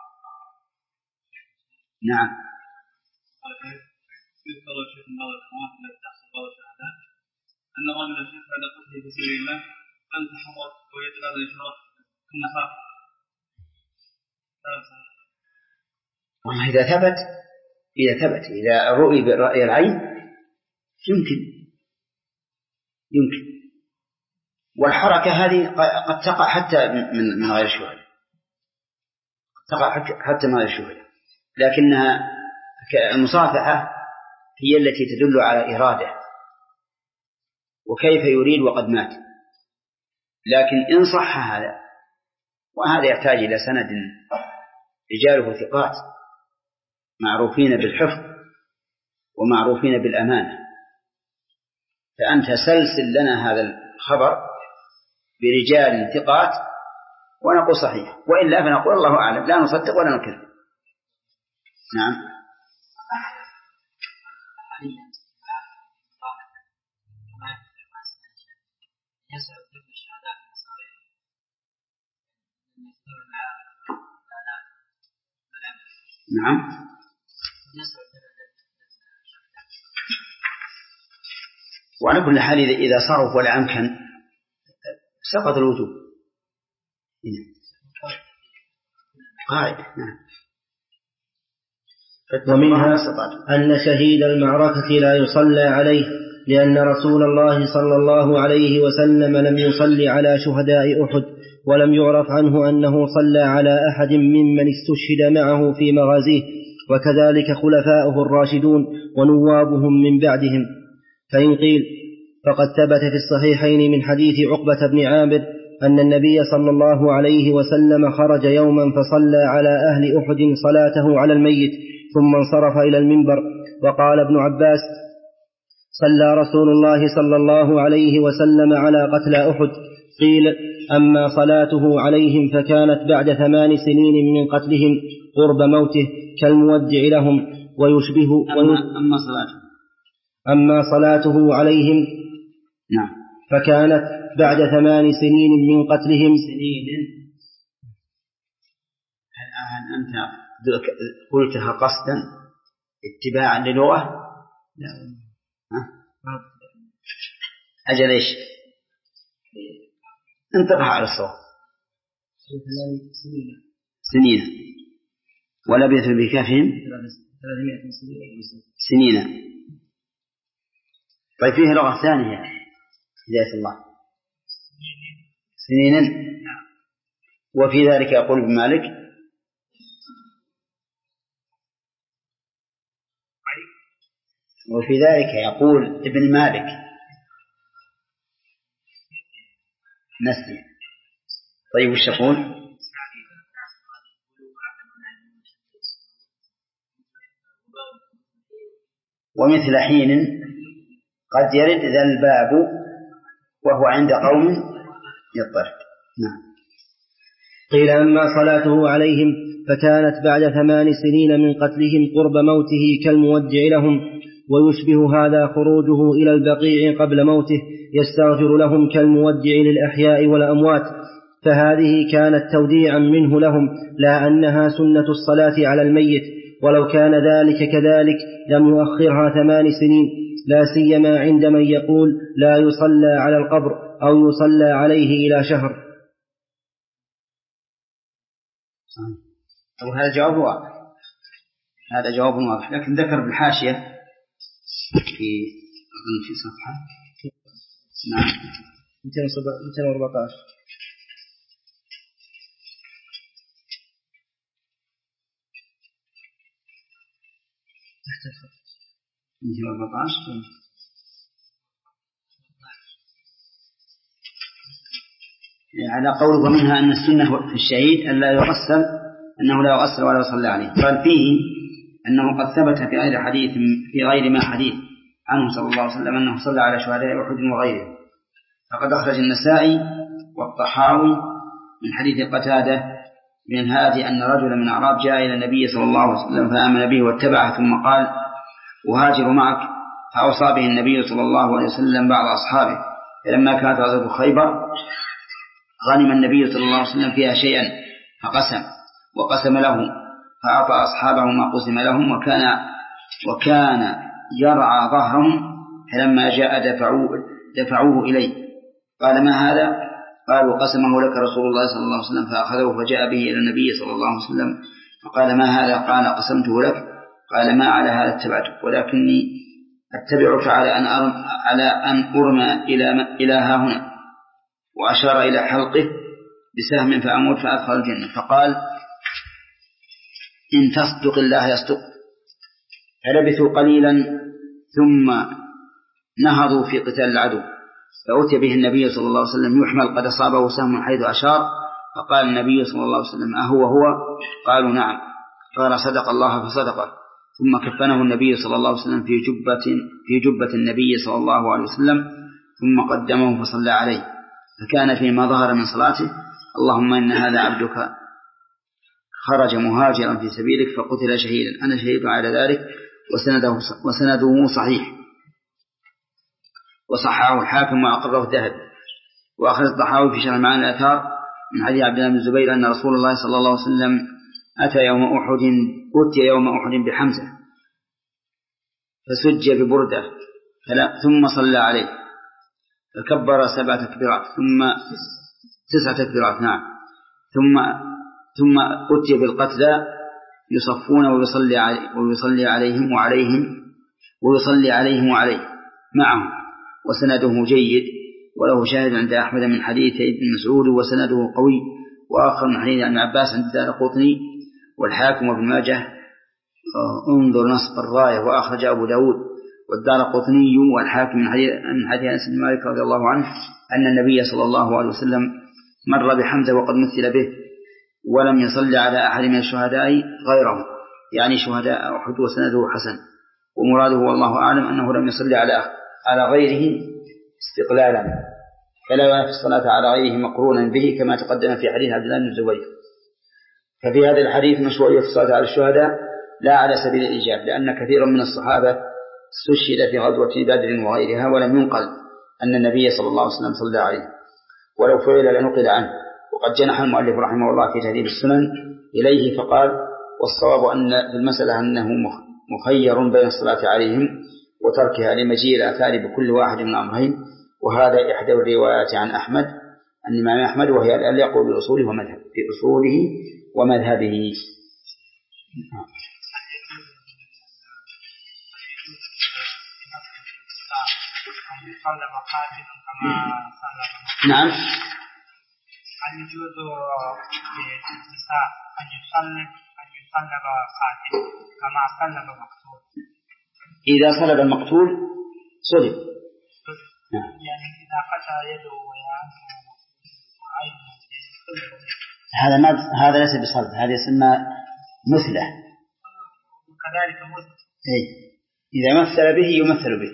نعم. أن رجلا شيخ بعد قتله في سبيل الله أن تحرك ويتبادل الإشارات ثم خاف. والله إذا ثبت إذا ثبت إذا رؤي برأي العين يمكن يمكن والحركة هذه قد تقع حتى من من غير شهداء، تقع حتى من غير شهداء، لكنها المصافحة هي التي تدل على إرادة، وكيف يريد وقد مات. لكن إن صح هذا، وهذا يحتاج إلى سند رجاله ثقات معروفين بالحفظ ومعروفين بالأمانة، فأنت سلسل لنا هذا الخبر برجال ثقات ونقول صحيح، وإلا فنقول الله أعلم، لا نصدق ولا نكذب. نعم. نعم. وعلى كل حال إذا صرف ولا أمكن سقط الوجوب. قاعدة. ومنها أن شهيد المعركة لا يصلى عليه، لأن رسول الله صلى الله عليه وسلم لم يصلي على شهداء أحد، ولم يعرف عنه أنه صلى على أحد ممن استشهد معه في مغازيه، وكذلك خلفاؤه الراشدون ونوابهم من بعدهم. فإن قيل فقد ثبت في الصحيحين من حديث عقبة بن عامر أن النبي صلى الله عليه وسلم خرج يوما فصلى على أهل أحد صلاته على الميت، ثم انصرف إلى المنبر. وقال ابن عباس: صلى رسول الله صلى الله عليه وسلم على قتلى أحد. قيل: أما صلاته عليهم فكانت بعد ثمان سنين من قتلهم قرب موته كالمودع لهم، ويشبه أما, أما صلاته أما صلاته عليهم نعم فكانت بعد ثمان سنين من قتلهم. سنين هل أنت قلتها قصدا اتباعا للغة؟ لا. أجل إيش؟ انطبع على الصوت. سنين ولبثوا بكافهم سنين. طيب فيه لغة ثانية هداية الله، سنين. وفي ذلك يقول ابن مالك: وفي ذلك يقول ابن مالك نسي. طيب وش يقول؟ ومثل حين قد يرد ذا الباب وهو عند قوم يضطرب. نعم. قيل: أما صلاته عليهم فكانت بعد ثمان سنين من قتلهم قرب موته كالمودع لهم، ويشبه هذا خروجه إلى البقيع قبل موته يستغفر لهم كالمودع للأحياء والأموات، فهذه كانت توديعا منه لهم، لا أنها سنة الصلاة على الميت. ولو كان ذلك كذلك لم يؤخرها ثمان سنين، لا سيما عند من يقول لا يصلى على القبر أو يصلى عليه إلى شهر. طيب هذا جواب واضح، هذا جواب واضح، لكن ذكر بالحاشية في في صفحة نعم مئتين وأربعة عشر تحت الخط مئتين وأربعة عشر على قول ومنها أن السنة في الشهيد أن لا يغسل، أنه لا يغسل ولا يصلى عليه. قال فيه أنه قد ثبت في غير حديث في غير ما حديث عنه صلى الله عليه وسلم أنه صلى على شهداء أحد وغيره. فقد أخرج النسائي والطحاوي من حديث قتادة من هذه أن رجلا من أعراب جاء إلى النبي صلى الله عليه وسلم فآمن به واتبعه، ثم قال أهاجر معك، فأوصى به النبي صلى الله عليه وسلم بعض أصحابه. فلما كانت غزوة خيبر غنم النبي صلى الله عليه وسلم فيها شيئا فقسم وقسم له، فأعطى أصحابه ما قسم لهم، وكان وكان يرعى ظهرهم، فلما جاء دفعوه, دفعوه إليه. قال ما هذا؟ قالوا قسمه لك رسول الله صلى الله عليه وسلم، فأخذه فجاء به إلى النبي صلى الله عليه وسلم فقال ما هذا؟ قال قسمته لك. قال ما على هذا اتبعتك، ولكني أتبعك على أن أرم على أن أرمى إلى إلى ها هنا، وأشار إلى حلقه بسهم فأموت فأدخل الجنة. فقال إن تصدق الله يصدق. فلبثوا قليلا ثم نهضوا في قتال العدو، فأتي به النبي صلى الله عليه وسلم يحمل قد أصابه سهم حيث أشار، فقال النبي صلى الله عليه وسلم أهو هو؟ قالوا نعم. قال صدق الله فصدقه. ثم كفنه النبي صلى الله عليه وسلم في جبة في جبة النبي صلى الله عليه وسلم، ثم قدمه فصلى عليه. فكان فيما ظهر من صلاته اللهم إن هذا عبدك خرج مهاجرا في سبيلك فقتل شهيدا، أنا شهيد على ذلك. وسنده, وسنده صحيح، وصححه الحاكم وأقره الذهبي. وأخذ الطحاوي في شرح معاني الآثار من حديث عبد الله بن الزبير أن رسول الله صلى الله عليه وسلم أتى يوم أحد أتي يوم أحد بحمزة فسج ببردة ثم صلى عليه فكبر سبع تكبيرات ثم تسع تكبيرات نعم ثم ثم أتي بالقتلى يصفون ويصلي علي ويصلي عليهم وعليهم ويصلي عليهم وعليه معهم. وسنده جيد، وله شاهد عند أحمد من حديث ابن مسعود وسنده قوي، وآخر من حديث ابن عباس عند الدارقطني والحاكم وابن ماجه انظر نصب الراية، وأخرج أبو داود والدارقطني والحاكم من حديث من حديث أنس بن مالك رضي الله عنه أن النبي صلى الله عليه وسلم مر بحمزة وقد مثل به ولم يصلي على أحد من الشهداء غيره، يعني شهداء أحد. وسنده حسن، ومراده والله أعلم أنه لم يصلي على على غيره استقلالا، فلا ينافي الصلاة على غيره مقرونا به كما تقدم في حديث عبد الله بن الزبير. ففي هذا الحديث مشروعية الصلاة على الشهداء لا على سبيل الإيجاب، لأن كثيرا من الصحابة استشهد في غزوة بدر وغيرها ولم ينقل أن النبي صلى الله عليه وسلم صلى عليه، ولو فعل لنقل عنه. وقد جنح المؤلف رحمه الله في تهذيب السنن إليه فقال والصواب أن في المسألة أنه مخير بين الصلاة عليهم وتركها لمجيء الآثار بكل واحد من الأمرين، وهذا إحدى الروايات عن أحمد عن الإمام أحمد، وهي التي يقول بأصوله ومذهب في أصوله ومذهبه. نعم. هل يجوز للنساء أن يصلب أن يصلب قاتل كما صلب مقتول؟ إذا صلب المقتول صلب. نعم. يعني إذا قطع يده ويعنه وعينه هذا ما هذا ليس بصلب، هذا يسمى مثلة. وكذلك مثل. إيه إذا مثل به يمثل به.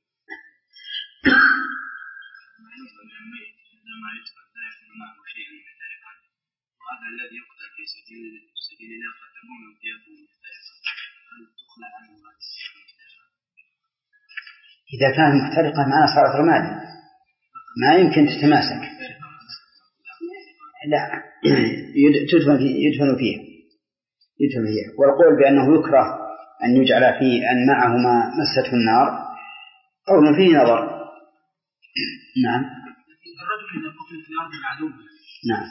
وهذا الذي يقتل في سبيل سبيل الله قد تكون ديته مختلفة، هل تخلع عنه هذه الدية المختلفة؟ إذا كانت مختلقة معنا صارت رمادا ما يمكن تتماسك، لا تدفن فيه يدفن فيها. يفهم هي. والقول بأنه يكره أن يجعل فيه أن معهما مسته النار قول فيه نظر. نعم. الرجل إذا قتل في أرض العدو نعم.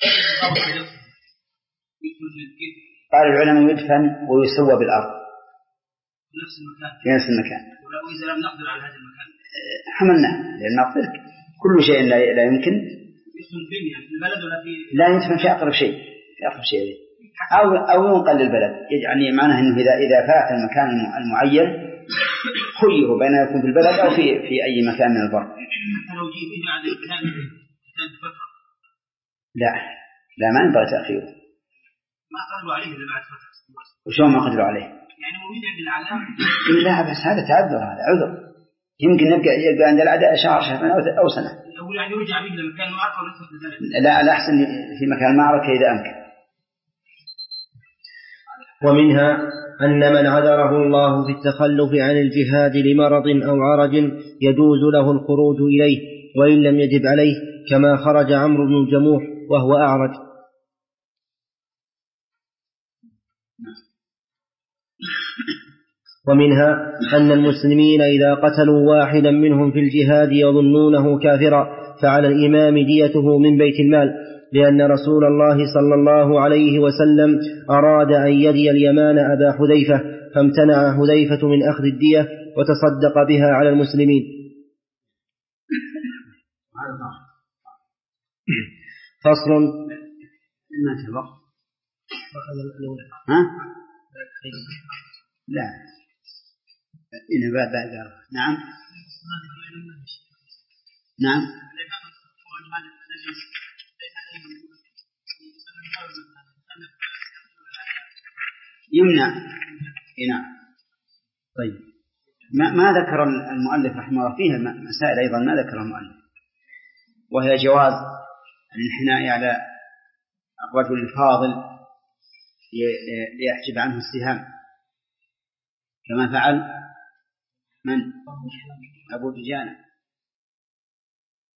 قال العلماء يدفن ويسوى بالأرض نفس المكان. في نفس المكان. ولو إذا لم نقدر على هذا المكان حملنا لأن نقدر كل شيء لا, لا يمكن يدفن فين يعني في البلد ولا في لا يدفن في أقرب شيء في أقرب شيء أو أو ينقل للبلد. يعني معناه إنه إذا إذا فات المكان المعين خيره بين يكون في البلد أو في في أي مكان من البر. حتى لو جيب إلى هذا المكان كان فترة. لا لا ما ينبغي تأخيره. ما قدروا عليه إلا بعد فترة. وشو ما قدروا عليه؟ يعني موجود عند الأعلام. لا بس هذا تعذر هذا عذر. يمكن نبقى يبقى عند الأعداء شهر شهرين أو سنة. أو يعني يرجع به لمكان المعركة ونصف البلد. لا الأحسن في مكان المعركة إذا أمكن. ومنها أن من عذره الله في التخلف عن الجهاد لمرض أو عرج يجوز له الخروج إليه وإن لم يجب عليه كما خرج عمرو بن الجموح وهو أعرج. ومنها أن المسلمين إذا قتلوا واحدا منهم في الجهاد يظنونه كافرا فعلى الإمام ديته من بيت المال لأن رسول الله صلى الله عليه وسلم أراد أن يدي اليمان أبا حذيفة فامتنع حذيفة من أخذ الدية وتصدق بها على المسلمين. فصل. ما تبقى ها؟ لا إن بعد بعد نعم نعم يمنع. نعم. طيب ما ما ذكر المؤلف رحمه الله فيها مسائل أيضا ما ذكر المؤلف وهي جواز الانحناء على الرجل الفاضل ليحجب عنه السهام كما فعل من أبو دجانة